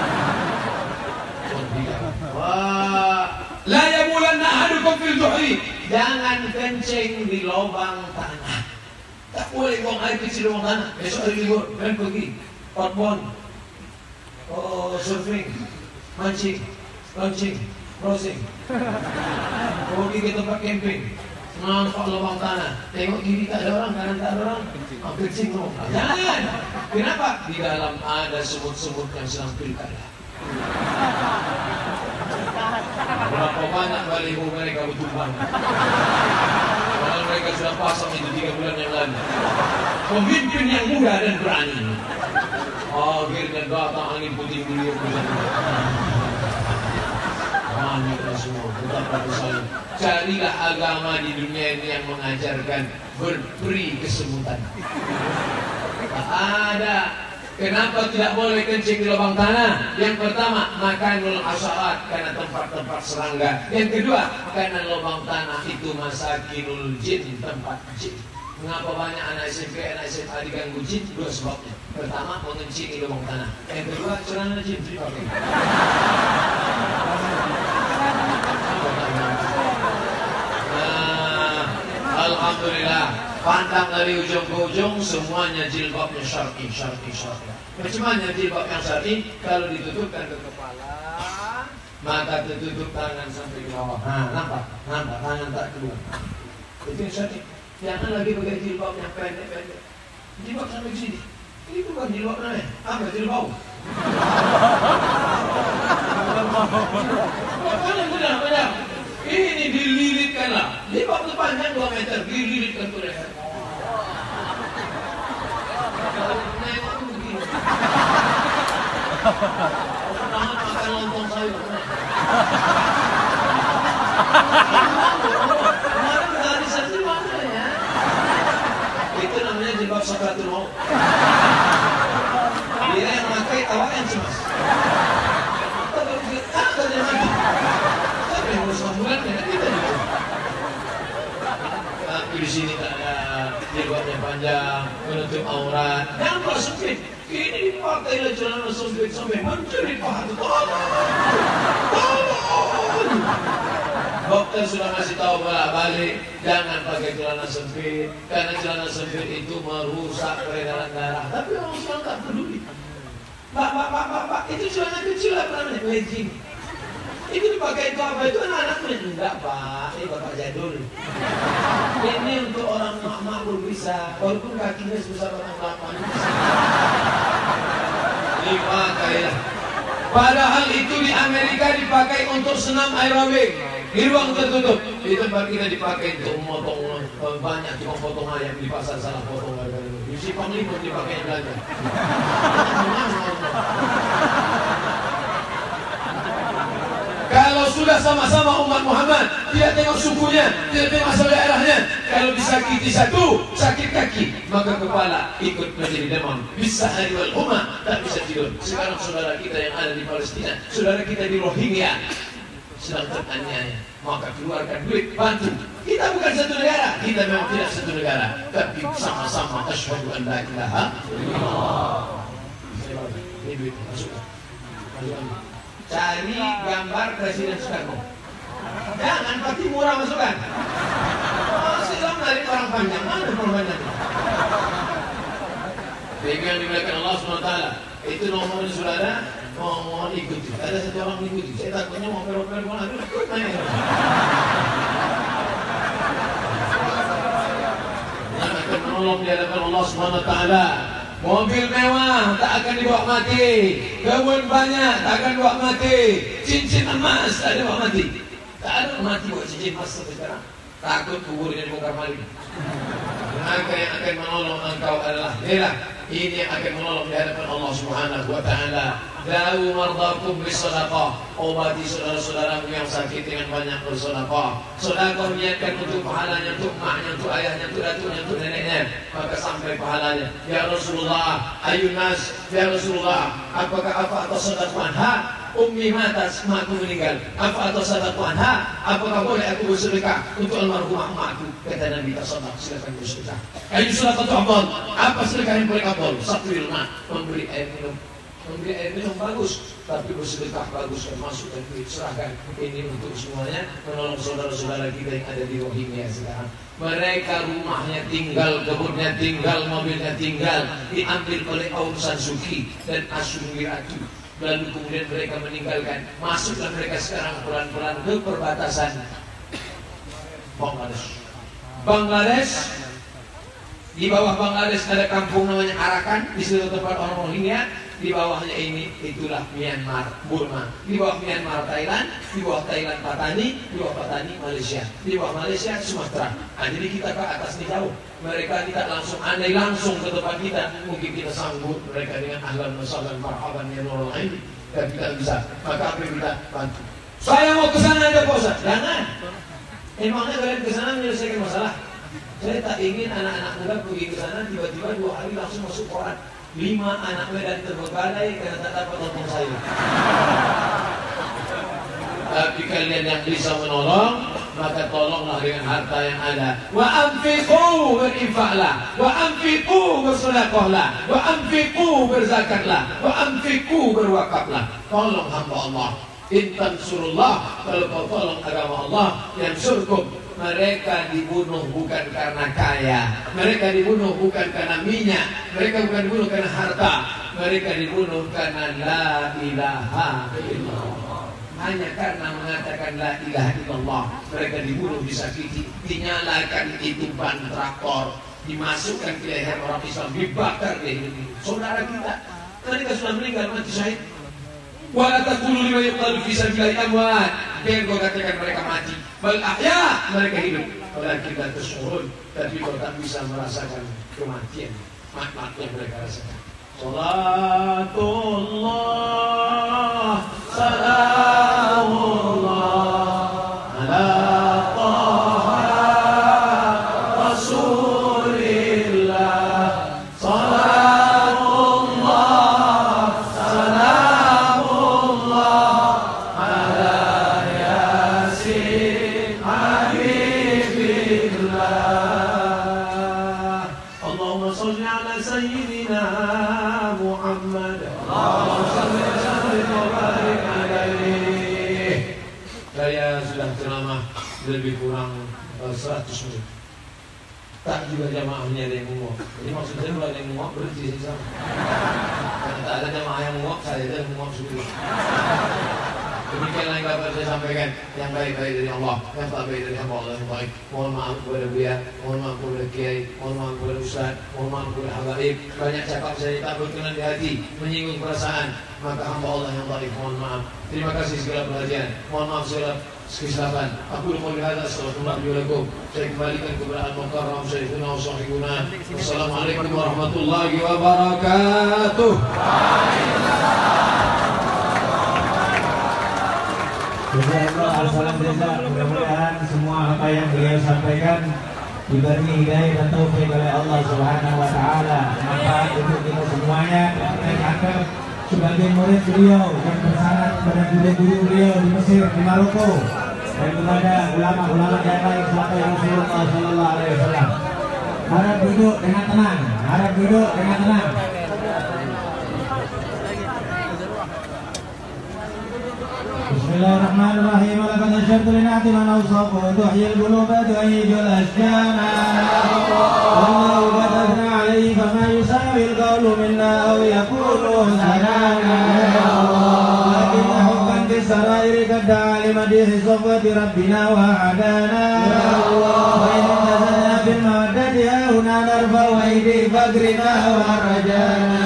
Wah, la yabulanna ahadukum fil juhri, jangan kencing di lubang tanah. Tak boleh buang air kecil di lubang tanah. Besok hari libur, kalian pergi outbound, oh surfing, mancing, launching, crossing, pergi ke tempat camping, nampak lubang tanah, tengok kiri tak ada orang, kanan tak ada orang, oh, kencing dong. Jangan. Kenapa? Di dalam ada semut-semut yang sedang pilkada. Berapa banyak baliho mereka bertumbang. Kalau mereka sudah pasang itu tiga bulan yang lalu. Pemimpin yang muda dan berani. Akhirnya datang angin puting beliung. Paniklah semua. Betapa besar. Carilah agama di dunia ini yang mengajarkan berperi kesemutan. Tak ada. Kenapa tidak boleh kencing di lubang tanah? Yang pertama, makanul asyarat, karena tempat-tempat serangga. Yang kedua, karena lubang tanah itu masakinul jin, tempat jin. Mengapa banyak anak S M P, anak S M A diganggu jin? Dua sebabnya. Pertama, mengencing di lubang tanah. Yang kedua, celana jin dipakai. Nah, alhamdulillah. Pandang dari ujung ke ujung semuanya jilbabnya syar'i, syar'i, syar'i. Macam mana jilbab yang syar'i? Kalau ditutupkan ke kepala, maka tertutup tangan sampai ke bawah. Nah, nampak? Nampak tangan tak keluar. Itu yang syar'i. Jangan lagi pakai jilbab yang pendek-pendek. Jilbab sampai ke sini. Ini bukan jilbab namanya. Apa jilbab? Banyak-banyak. Ini dililitkanlah. Jilbab itu panjang dua meter, dililitkan ke leher. Tangan makan lontong sayur. Kemarin dari satu mana ya? Itu namanya jilbab sakratul maut. Dia yang pakai awak yang cemas. Kita berpikir, ah kerja mati. Tapi yang urus ambulan dengan kita juga. Tapi di sini tak ada jilbabnya panjang, menutup aurat. Jangan pula sempit. Ini dipakailah celana sempit sampai mencuri paha. Tolong, tolong. Dokter sudah ngasih tahu balik, jangan pakai celana sempit, karena celana sempit itu merusak peredaran darah. Tapi orang sekarang tak peduli. Pak, pak, pak, pak, pak, itu celana kecil lah namanya, legging. Itu dipakai itu apa? Itu anak-anak punya. Enggak pak, ini bapak jadul. Ini untuk orang mak-mak belum bisa, walaupun kakinya sebesar orang delapan. Dipakailah. Padahal itu di Amerika dipakai untuk senam aerobik di ruang tertutup. Di tempat kita dipakai untuk memotong banyak tukang potong ayam di pasar salah potong ayam. Di Simpang Lima dipakai belanja. Kalau sudah sama-sama umat Muhammad, tidak tengok sukunya, tidak tengok asal daerahnya. Kalau disakiti satu, sakit kaki, maka kepala ikut menjadi demam. Bisa hari wal umma, tak bisa tidur. Sekarang saudara kita yang ada di Palestina, saudara kita di Rohingya sedang teraniaya, maka keluarkan duit, bantu. Kita bukan satu negara, kita memang tidak satu negara, tapi sama-sama asyhadu an la ilaha illallah. Ini duit masuk. Cari gambar Presiden Soekarno. Jangan pati murah masukkan. Oh, Islam dari orang panjang, mana orang panjang? Baik yang dimuliakan Allah subhanahu wa taala. Itu nomornya sudah ada. Oh, mohon ikuti. Ada satu orang ikuti. Saya takutnya mau per-per mau aduh, ikut main. Yang akan menolong di hadapan Allah subhanahu wa taala. Mobil mewah tak akan dibawa mati. Kebun banyak tak akan dibawa mati. Cincin emas tak ada bawa mati. Tak ada mati buat cincin emas sampai sekarang. Takut kuburnya dibongkar maling. Maka yang akan menolong engkau adalah dia. Ini yang akan menolong di hadapan Allah Subhanahu wa taala. Da'u mardakum bisadaqah. Obati saudara-saudaramu yang sakit dengan banyak bersedekah. Sedekah niatkan untuk pahalanya, untuk maknya, untuk ayahnya, untuk datuknya, untuk neneknya. Maka sampai pahalanya. Ya Rasulullah, ayun nas, ya Rasulullah, apakah apa atau sedekah ha? Ummi mata, emakku meninggal. Apa atau sedekah ha? Apakah boleh aku bersedekah untuk almarhumah emakku? Kata Nabi, tasaddaq, silakan bersedekah. Ayun sedekah itu afdal. Apa sedekah yang paling afdal? Satu ilmu, memberi air minum. Memberi air minum bagus, tapi bersedekah bagus, termasuk dan duit serahkan. Ini untuk semuanya menolong saudara-saudara kita yang ada di Rohingya sekarang. Mereka rumahnya tinggal, kebunnya tinggal, mobilnya tinggal, diambil oleh Aung San Suu Kyi dan Asumi Ratu. Lalu kemudian mereka meninggalkan. Masuklah mereka sekarang pelan-pelan ke perbatasan Bangladesh. Bangladesh, di bawah Bangladesh ada kampung namanya Arakan, di situ tempat orang Rohingya. Di bawahnya ini itulah Myanmar, Burma. Di bawah Myanmar Thailand, di bawah Thailand Patani, di bawah Patani Malaysia, di bawah Malaysia Sumatera. Nah, jadi kita ke atas ini jauh. Mereka tidak langsung, andai langsung ke tempat kita, mungkin kita sambut mereka dengan ahlan wa sahlan marhaban ya nurul aini. Dan kita bisa. Maka apa yang kita bantu? Saya mau ke sana ada Pak Ustaz. Jangan. Emangnya kalian ke sana menyelesaikan masalah? Saya tak ingin anak-anak muda pergi ke sana tiba-tiba dua hari langsung masuk Quran. Lima anak Medan terbengkalai karena tak dapat nonton saya. Tapi kalian yang bisa menolong, maka tolonglah dengan harta yang ada. Wa anfiqu, berinfaklah. Wa anfiqu, bersedekahlah. Wa anfiqu, berzakatlah. Wa anfiqu, berwakaflah. Tolong hamba Allah. Intan surullah, kalau kau tolong agama Allah, yang surkum. Mereka dibunuh bukan karena kaya, mereka dibunuh bukan karena minyak, mereka bukan dibunuh karena harta, mereka dibunuh karena la ilaha illallah. Hanya karena mengatakan la ilaha illallah, mereka dibunuh, disakiti, dinyalakan itu ban traktor, dimasukkan ke leher orang Islam, dibakar di hidup. Saudara kita, mereka sudah meninggal mati syahid. Wala taqulu liman yuqtalu fi sabilillahi amwat. Jangan kau katakan mereka mati. Bal ahya, mereka hidup. Walakin la tash'urun, tapi kau tak bisa merasakan kematian, makna yang mereka rasakan. Salatullah, salamullah ala lebih kurang uh, seratus menit. Tak juga jamaahnya ada yang menguap. Jadi maksud saya kalau ada yang menguap berhenti sih sama. Karena tak ada jamaah yang menguap, saya ada yang menguap sendiri. Demikianlah yang dapat saya sampaikan. Yang baik-baik dari Allah, yang tak baik dari hamba Allah yang baik. Mohon maaf kepada Buya, mohon maaf kepada Kiai, mohon maaf kepada Ustaz, mohon maaf kepada Habaib. Banyak cakap saya tak berkenan di hati, menyinggung perasaan. Maka hamba Allah yang baik, mohon maaf. Terima kasih segala perhatian. Mohon maaf segala kesilapan. Aku lupa lihat astagfirullahaladzim. Saya kembalikan kepada Al-Mukarram Syekhuna wa Sahibuna. Wassalamualaikum warahmatullahi wabarakatuh. Alhamdulillah, mudah-mudahan semua apa yang beliau sampaikan diberi hidayah dan taufik oleh Allah Subhanahu wa taala. Manfaat untuk kita semuanya dan akan sebagai murid beliau yang bersyarat kepada guru-guru beliau di Mesir, di Maroko, dan kepada ulama-ulama yang lain sampai Rasulullah Sallallahu Alaihi Wasallam. Harap duduk dengan tenang, harap duduk dengan tenang. Bismillahirrahmanirrahim. Laqad asyartu li na'ti man awsafu tuhyil quluba tu'ijul asjana. Wallahu qad athna 'alayhi fama yusawi al-qawlu minna aw yaqulu sanana. Lakin hubban bis-sarairi qad da'a li madhi safwati rabbina wa 'adana. Wa in nazalna bil mawaddati huna narfa'u aidi fakrina wa rajana.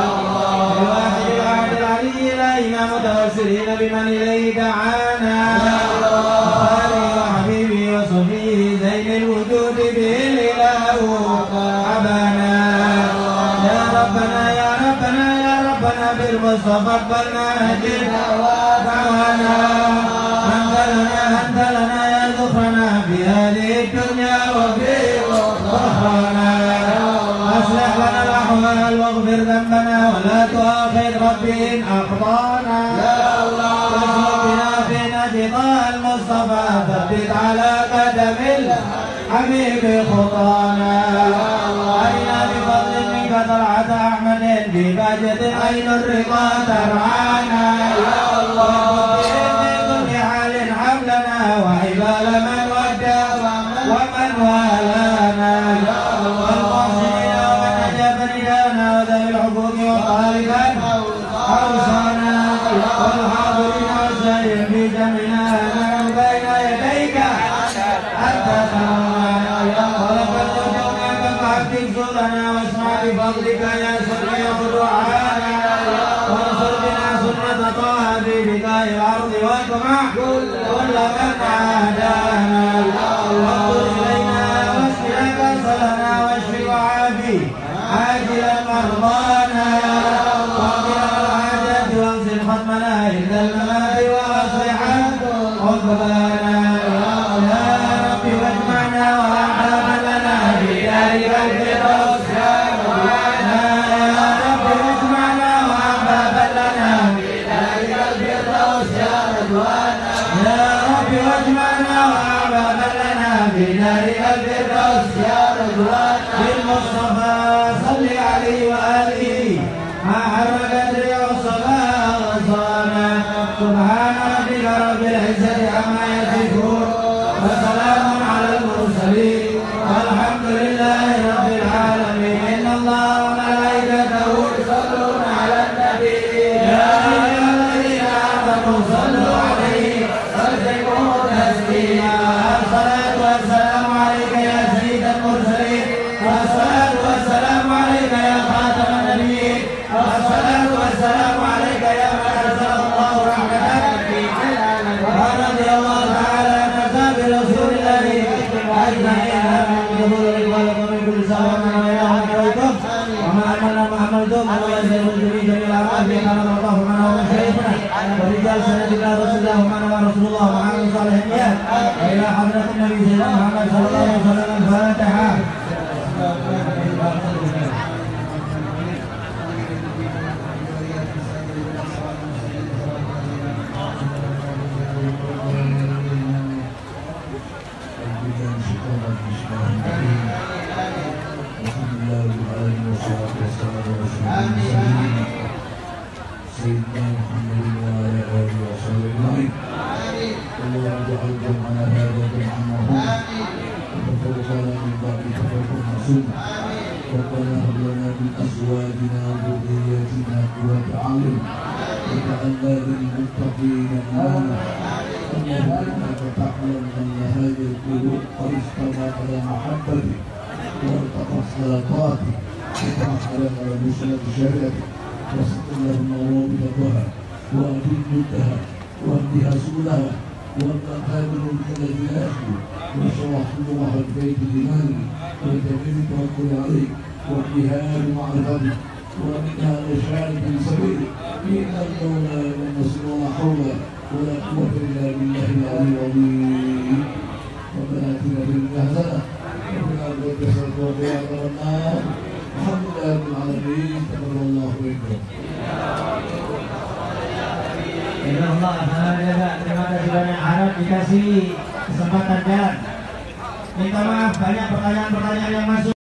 متوسلين بمن إليه دعانا خالي وحبيبي وصفيه زين الوجود به الإله أبانا يا ربنا يا ربنا يا ربنا بالمصطفى اقبلنا هدينا ودعوانا أنت لنا أنت لنا يا ذخرنا في هذه الدنيا وفي أخرانا أصلح لنا الأحوال واغفر ذنبنا ولا تؤاخذ ربي إن أخطأنا المصطفى ثبت على قدم الحبيب خطانا أرنا بفضل منك طلعة أحمد في بهجة عين الرضا ترعانا يا الله في كل حال حملنا وحبال من ودى ومن والانا يا الله والمحسنين ومن أجاب ندانا وذوي الحقوق وطالبا أوصانا والحاضرين والسائرين في جمعنا بفضلك يا سميع دعانا وانصر بنا سنة طه في بقاع الأرض واجمع كل من عادانا وانظر إلينا واشفنا كسلنا واشف وعافي عاجلا مرضانا واغفر الحاجات واغسل ختمنا عند الممات واصلح عقبانا يا رب واجمعنا وارحم لنا في دارك الفردوس بالمصطفى صل عليه وآله ما حرك الريح والصلاة والصلاة سبحان ربك رب العزة عما يصفون وسلام على المرسلين والحمد لله رب العالمين إن الله وملائكته يصلون على النبي يا أيها الذين آمنوا صلوا عليه وسلموا تسليما الصلاة والسلام عليك يا سيد المرسلين والصلاة والسلام عليك يا خاتم النبيين والصلاة والسلام عليك يا من أرسل الله رحمة للعالمين ورضي الله تعالى عن أصحاب رسول الله أجمعين من قبول رضوانكم من كل سلام وإلى حضرتكم وما عملنا ما عملتم ولا يزال الجميع جميع الأعمال في كان الله من هو شيخنا ورجال سندنا رسول الله ومن هو رسول الله وعلى الصالحين وإلى حضرة النبي سيدنا محمد صلى الله عليه وسلم الفاتحة. سيدنا محمد وعلى آله وصحبه أجمعين. اللهم اجعل جمعنا هذا جمعا مرحوما وتفرقنا من بعد تفرقا معصوما. ربنا هب لنا من أزواجنا وذرياتنا قرة أعين واجعلنا للمتقين إماما. اللهم إنك تعلم أن هذه القلوب قد اجتمعت على محبتك وارتقت على طاعتك وتعالى على نصرة شهادتك وسط اللهم روابطها وأدين جدها واهدها سبلها وأنت قادر الذي لا يخلو واشرح صدورها البيت الإيمان وتجد التوكل عليك وابتهال معرفتك ومنها الإشعار في سبيلك إن المولى والنصر ولا حول ولا قوة إلا بالله العلي العظيم. ربنا آتنا في الدنيا حسنة وفي الآخرة حسنة وقنا عذاب النار. الحمد لله رب العالمين. تقبل الله منكم. Allah Alhamdulillah, terima kasih banyak. Harap dikasih kesempatan jalan. Minta maaf banyak pertanyaan-pertanyaan yang masuk.